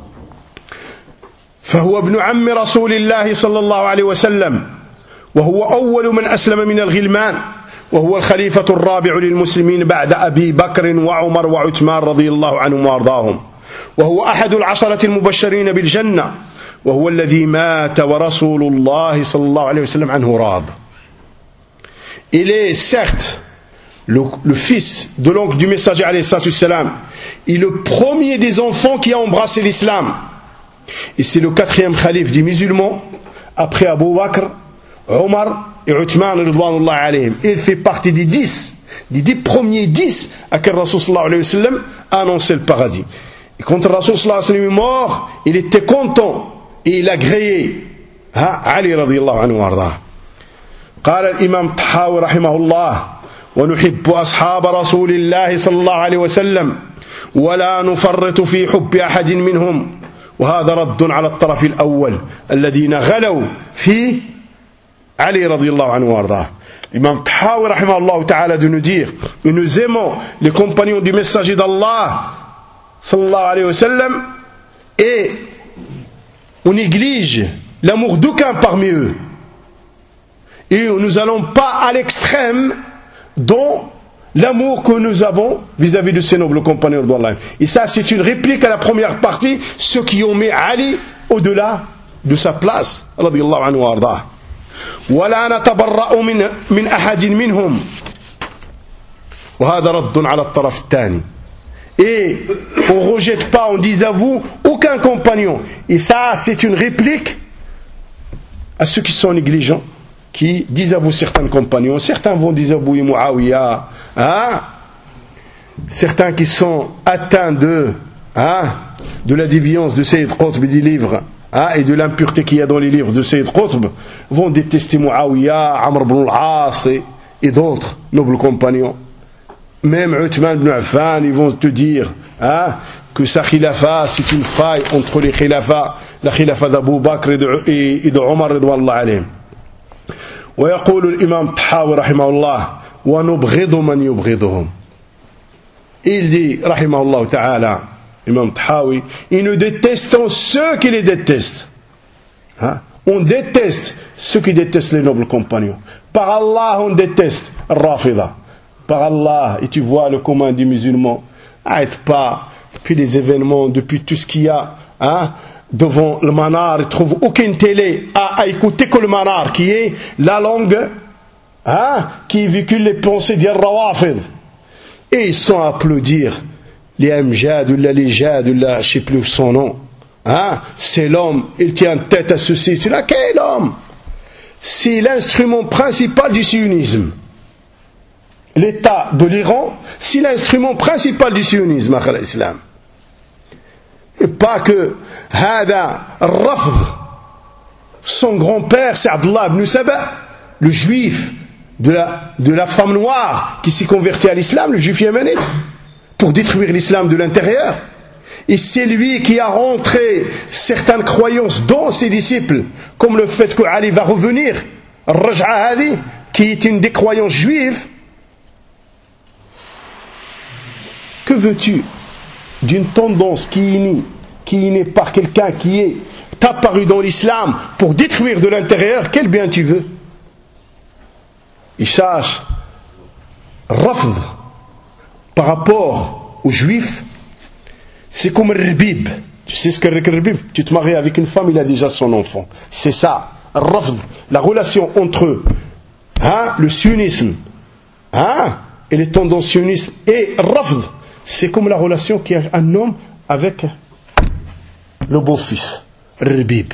فهو ابن عم رسول الله صلى الله عليه وسلم وهو أول من أسلم من الغلمان وهو الخليفة الرابع للمسلمين بعد أبي بكر وعمر وعثمان رضي الله عنهم وأرضاهم وهو أحد العشرة المبشرين بالجنة وهو الذي مات ورسول الله صلى الله عليه وسلم عنه راض. Il est certes le fils de l'oncle du messager alayhi salatu salam et le premier des enfants qui a embrassé l'islam. Et c'est le quatrième calife des musulmans après Abu Bakr, Omar et Uthman ridwanullah alayhim. Il fait partie des 10 premiers 10 à qui le Rasul sallallahu alayhi wa sallam a annoncé le paradis. Et quand le Rasul sallallahu alayhi wa sallam est mort, il était content et il a gréé Ali radiyallahu anhu warda. قال الإمام الطحاوي رحمه الله ونحب أصحاب رسول الله صلى الله عليه وسلم ولا نفرط في حب أحد منهم وهذا رد على الطرف الأول الذين غلوا في علي رضي الله عنه وارضاه. L'imam Tahawi rahimahullah ta'ala de nous dire et nous aimons les compagnons du messager d'Allah sallallahu alayhi wa sallam et on néglige l'amour d'aucun parmi eux et nous n'allons pas à l'extrême dans l'amour que nous avons vis-à-vis de ces nobles compagnons d'Allah. Et ça, c'est une réplique à la première partie, ceux qui ont mis Ali au-delà de sa place. Radiyallahu anhu wa ardah. ولا نتبرأ من أحد منهم وهذا رد على الطرف الثاني. Et on ne rejette pas, on désavoue aucun compagnon. Et ça, c'est une réplique à ceux qui sont négligents, qui désavouent certains compagnons. Certains vont désavouer Muawiyah, certains qui sont atteints de la déviance de Sayyid Qutb des livres et de l'impureté qu'il y a dans les livres de Sayyid Qutb vont détester Muawiyah, Amr ibn al-As et d'autres nobles compagnons. Même Uthman ibn Affan, ils vont te dire que sa khilafa c'est une faille entre les khilafas, la khilafa d'Abu Bakr et de Omar ridwanullah alayhim. ويقول الإمام الطحاوي رحمه الله ونبغض من يبغضهم. Il dit رحمه الله تعالى Imam Tahawi, et nous détestons ceux qui les détestent. On déteste ceux qui détestent les nobles compagnons. Par Allah, on déteste Rafida. Par Allah, et tu vois le commun des musulmans, arrête pas, depuis les événements, depuis tout ce qu'il y a, devant le manar, ils ne trouvent aucune télé à écouter que le manar, qui est la langue qui véhicule les pensées d'Al-Rawafid. Et ils sont à applaudir les Amjad ou les Jad ou je ne sais plus son nom. C'est l'homme, il tient tête à ceci, celui-là. Quel homme? C'est l'instrument principal du sionisme. l'État de l'Iran, c'est l'instrument principal du sionisme, à l'islam. Et pas que Hada Rafd, son grand-père, c'est Abdullah ibn Saba, le juif de la femme noire qui s'est converti à l'islam, le juif yéménite, pour détruire l'islam de l'intérieur. Et c'est lui qui a rentré certaines croyances dans ses disciples, comme le fait que Ali va revenir, Raj'a Hadi, qui est une des croyances juives. Que veux-tu d'une tendance qui est née par quelqu'un qui est apparu dans l'islam pour détruire de l'intérieur? Quel bien tu veux? Il cherche Rafd par rapport aux juifs. C'est comme le rbib. Tu sais ce que le rbib? Tu te maries avec une femme, il a déjà son enfant. C'est ça, Rafd, la relation entre le sionisme et les tendances sionistes. Et Rafd, c'est comme la relation qu'il y a un homme avec le beau-fils, rbib.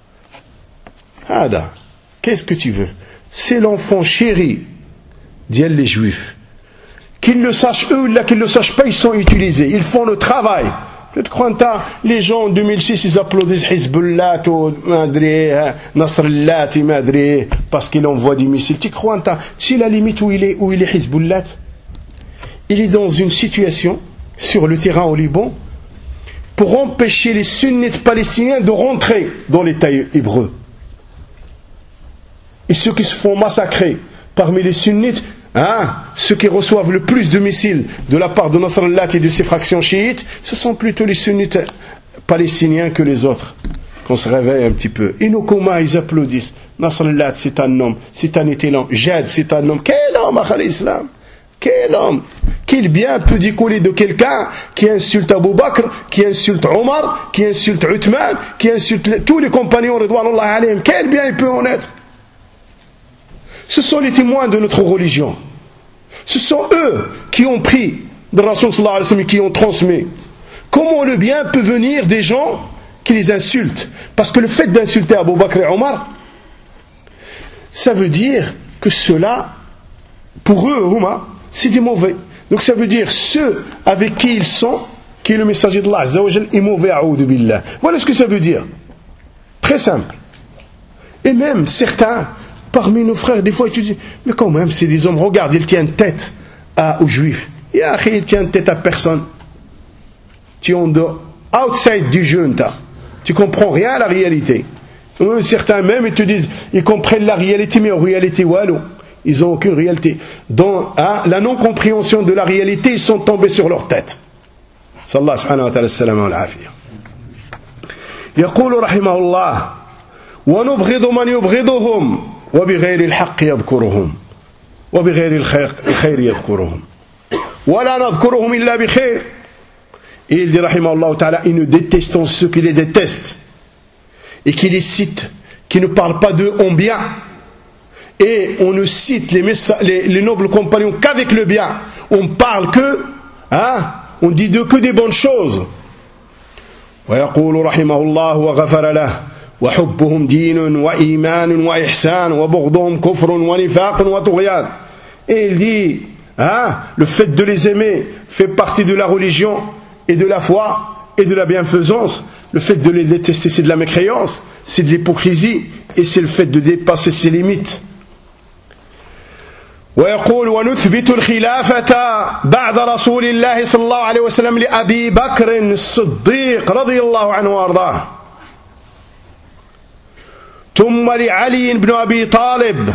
Qu'est-ce que tu veux? C'est l'enfant chéri d'elle, les juifs. Qu'ils le sachent eux, là qu'ils ne le sachent pas, ils sont utilisés. Ils font le travail. Les gens en 2006, ils applaudissent Hezbollah, Nasrallah, parce qu'il envoie des missiles. Tu crois, tu sais la limite où il est Hezbollah? Il est dans une situation, sur le terrain au Liban, pour empêcher les sunnites palestiniens de rentrer dans l'État hébreu. Et ceux qui se font massacrer parmi les sunnites, ceux qui reçoivent le plus de missiles de la part de Nasrallah et de ses fractions chiites, ce sont plutôt les sunnites palestiniens que les autres. Qu'on se réveille un petit peu. Et nos comas, ils applaudissent. Nasrallah, c'est un homme, c'est un étalon. Jad, c'est un homme. Quel homme, à l'islam? Quel homme? Quel bien peut décoller de quelqu'un qui insulte Abu Bakr, qui insulte Omar, qui insulte Uthman, qui insulte tous les compagnons Ridwanullah alayhim? Quel bien il peut en être? Ce sont les témoins de notre religion. Ce sont eux qui ont pris de Rasul sallallahu alayhi wa sallam, qui ont transmis. Comment le bien peut venir des gens qui les insultent? Parce que le fait d'insulter Abu Bakr et Omar, ça veut dire que ceux-là, pour eux, c'est des mauvais. Donc ça veut dire ceux avec qui ils sont, qui est le messager d'Allah Azza wa Jal, est mauvais, a'oudhu billah. Voilà ce que ça veut dire. Très simple. Et même certains parmi nos frères, des fois, tu dis, mais quand même, c'est des hommes, regarde, ils tiennent tête aux juifs. Et après, ils tiennent tête à personne. Tu es outside du jeu, tu comprends rien à la réalité. Certains même, ils te disent, ils comprennent la réalité, mais en réalité, walou, ils n'ont aucune réalité. Dans la non-compréhension de la réalité, ils sont tombés sur leur tête. Sallallahu subhanahu wa ta'ala, salam wa al-afiyah. يقول رحمه الله ونبغض من يبغضهم وبغير الحق يذكرهم وبغير الخير يذكرهم ولا نذكرهم إلا بخير. Et il dit rahimahullah ta'ala, et nous détestons ceux qui les détestent et qui les citent, qui ne parlent pas d'eux en bien, et on ne cite les nobles compagnons qu'avec le bien. On parle que on dit d'eux que des bonnes choses. ويقول رحمه الله وغفر له وحبهم دين وإيمان وإحسان وبغضهم كفر ونفاق وطغيان. Et il dit, le fait de les aimer fait partie de la religion et de la foi et de la bienfaisance. Le fait de les détester, c'est de la mécréance, c'est de l'hypocrisie, et c'est le fait de dépasser ses limites. ويقول ونثبت الخلافة بعد رسول الله صلى الله عليه وسلم لأبي بكر الصديق رضي الله عنه وأرضاه ثم لعلي بن أبي طالب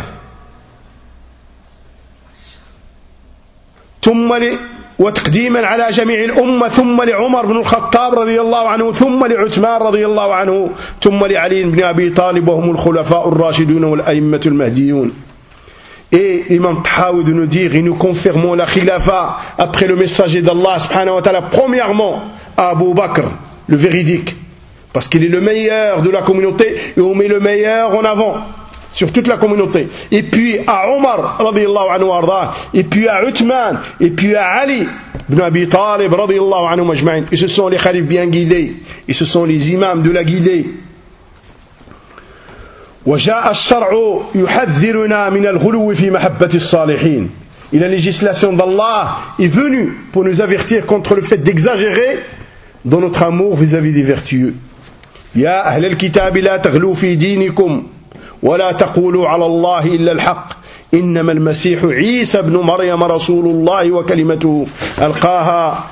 وتقديما على جميع الأمة ثم لعمر بن الخطاب رضي الله عنه ثم لعثمان رضي الله عنه ثم لعلي بن أبي طالب وهم الخلفاء الراشدون والأئمة المهديون. Et l'imam Tahawi de nous dire, et nous confirmons la khilafa après le messager d'Allah subhanahu wa ta'ala, premièrement à Abu Bakr, le véridique, parce qu'il est le meilleur de la communauté et on met le meilleur en avant sur toute la communauté, et puis à Omar radiyallahu anhu arda, et puis à Uthman, et puis à Ali ibn Abi Talib radiyallahu anhu majma'in. Et ce sont les khalifs bien guidés, et ce sont les imams de la guidée. وجاء الشرع يحذرنا من الغلو في محبة الصالحين Et la législation d'Allah est venue pour nous avertir contre le fait d'exagérer dans notre amour vis-à-vis des vertueux. Ya ahl al-kitab la taghlu fi dinikum wa la taqulu ala Allah illa al-haq. إنما المسيح عيسى ابن مريم رسول الله وكلمته ألقاها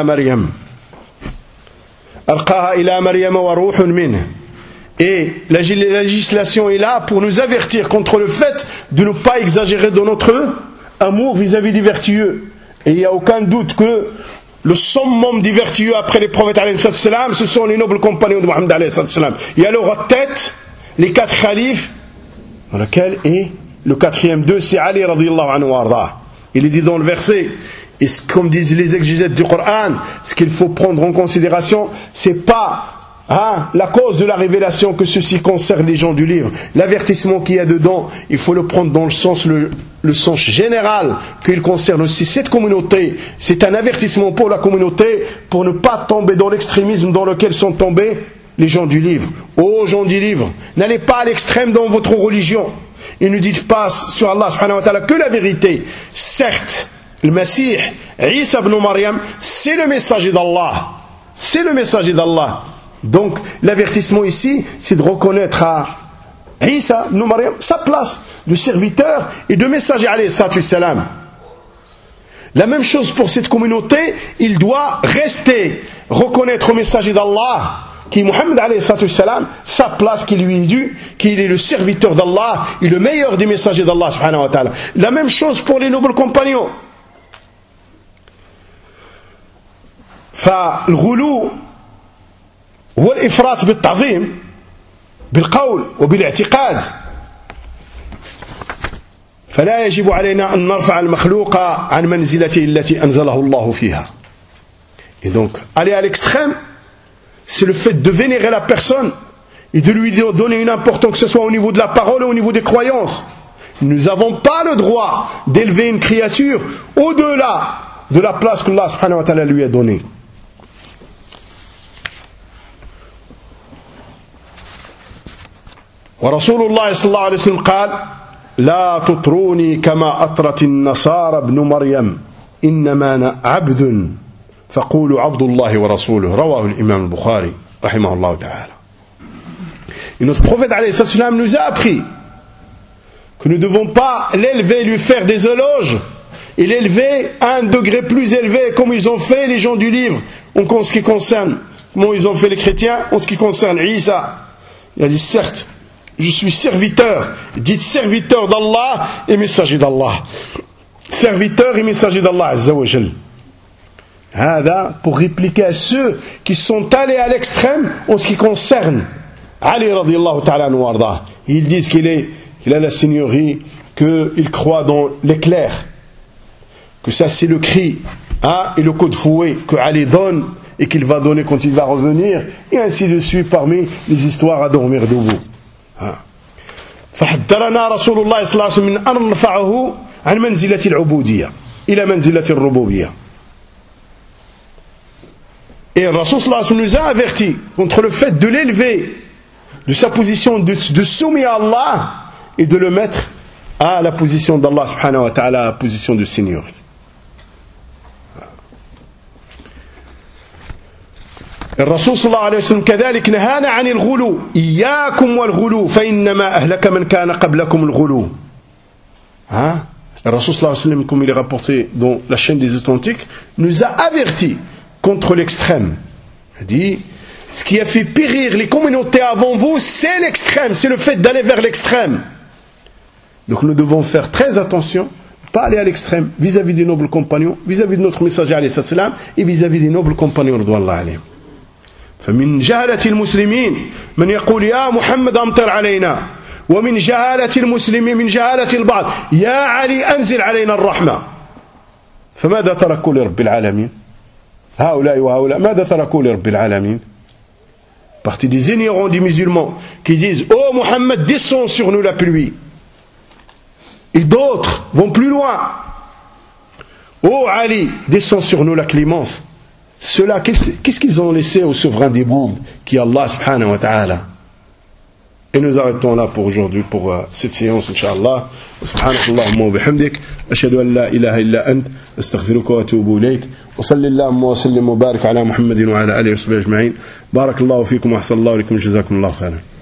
إلى مريم وروح منه. Et la législation est là pour nous avertir contre le fait de ne pas exagérer dans notre amour vis-à-vis des vertueux. Et il n'y a aucun doute que le summum des vertueux après les prophètes alayhi salam, ce sont les nobles compagnons de Mohammed alayhi salam. Il y a leur tête, les 4 khalifes, dans lequel est le 4e d'eux, c'est Ali radiyallahu anhu warda. Il est dit dans le verset, et comme disent les exégètes du Coran, ce qu'il faut prendre en considération, c'est pas la cause de la révélation que ceci concerne les gens du livre. L'avertissement qu'il y a dedans, il faut le prendre dans le sens général, qu'il concerne aussi cette communauté. C'est un avertissement pour la communauté, pour ne pas tomber dans l'extrémisme dans lequel sont tombés les gens du livre. Ô gens du livre, n'allez pas à l'extrême dans votre religion. Et ne dites pas sur Allah subhanahu wa ta'ala que la vérité. Certes, le Messie, Isa ibn Maryam, c'est le messager d'Allah. C'est le messager d'Allah. Donc, l'avertissement ici, c'est de reconnaître à Isa ibn Maryam sa place de serviteur et de messager alayhi salam. La même chose pour cette communauté, il doit rester, reconnaître au messager d'Allah, qui est Muhammad alayhi salam, sa place qui lui est due, qu'il est le serviteur d'Allah et le meilleur des messagers d'Allah subhanahu wa ta'ala. La même chose pour les nobles compagnons. فالغلو هو الإفراط بالتعظيم بالقول وبالاعتقاد فلا يجب علينا أن نرفع المخلوق عن منزلته التي أنزله الله فيها. Et donc aller à l'extrême, c'est le fait de vénérer la personne et de lui donner une importance, que ce soit au niveau de la parole ou au niveau des croyances. Nous n'avons pas le droit d'élever une créature au-delà de la place que Allah subhanahu wa ta'ala lui a donnée. ورسول الله صلى الله عليه وسلم قال لا تطروني كما أطرت النصارى ابن مريم إنما أنا عبد فقولوا عبد الله ورسوله رواه الإمام البخاري رحمه الله تعالى. Et notre prophète alayhi salam nous a appris que nous ne devons pas l'élever, lui faire des éloges et l'élever à un degré plus élevé comme ils ont fait les gens du livre en ce qui concerne, comment ils ont fait les chrétiens en ce qui concerne Isa. Il a dit certes, je suis serviteur, dites serviteur d'Allah et messager d'Allah. Serviteur et messager d'Allah Azza wa Jal. Pour répliquer à ceux qui sont allés à l'extrême en ce qui concerne Ali radiyallahu ta'ala anhu warda. Ils disent qu'il a la seigneurie, qu'il croit dans l'éclair, que ça c'est le cri et le coup de fouet que Ali donne et qu'il va donner quand il va revenir, et ainsi de suite parmi les histoires à dormir debout. فحذرنا رسول الله صلى الله عليه وسلم من أن نرفعه عن منزلة العبودية إلى منزلة الربوبية. Et le Rasul sallallahu alayhi wa sallam nous a avertis contre le fait de l'élever de sa position de soumis à Allah et de le mettre à la position d'Allah subhanahu wa ta'ala, à la position de seigneurie. الرسول صلى الله عليه وسلم كذلك نهانا عن الغلو إياكم والغلو فإنما أهلك من كان قبلكم الغلو. الرسول صلى الله عليه وسلم, comme il est rapporté dans la chaîne des authentiques, nous a avertis contre l'extrême. Il dit, ce qui a fait périr les communautés avant vous, c'est l'extrême, c'est le fait d'aller vers l'extrême. Donc nous devons faire très attention, pas aller à l'extrême vis-à-vis des nobles compagnons, vis-à-vis de notre messager alayhi salam et vis-à-vis des nobles compagnons radouallahu alayhim. فمن جهالة المسلمين من يقول يا محمد أمطر علينا ومن جهالة المسلمين من جهالة البعض يا علي أنزل علينا الرحمة. فماذا تركوا لرب العالمين هؤلاء وهؤلاء ماذا تركوا لرب العالمين؟ Partie des ignorants des musulmans qui disent oh Mohammed descend sur nous la pluie, et d'autres vont plus loin, oh Ali descend sur nous la clémence. Ceux-là, qu'est-ce qu'ils ont laissé au souverain des mondes, qui est Allah subhanahu wa ta'ala? Et nous arrêtons là pour aujourd'hui, pour cette séance, Inch'Allah. سبحانك اللهم وبحمدك أشهد أن لا إله إلا أنت أستغفرك وأتوب إليك وصلى اللهم وسلم وبارك على محمد وعلى آله وصحبه أجمعين. بارك الله فيكم وأحسن الله إليكم جزاكم الله خيرا.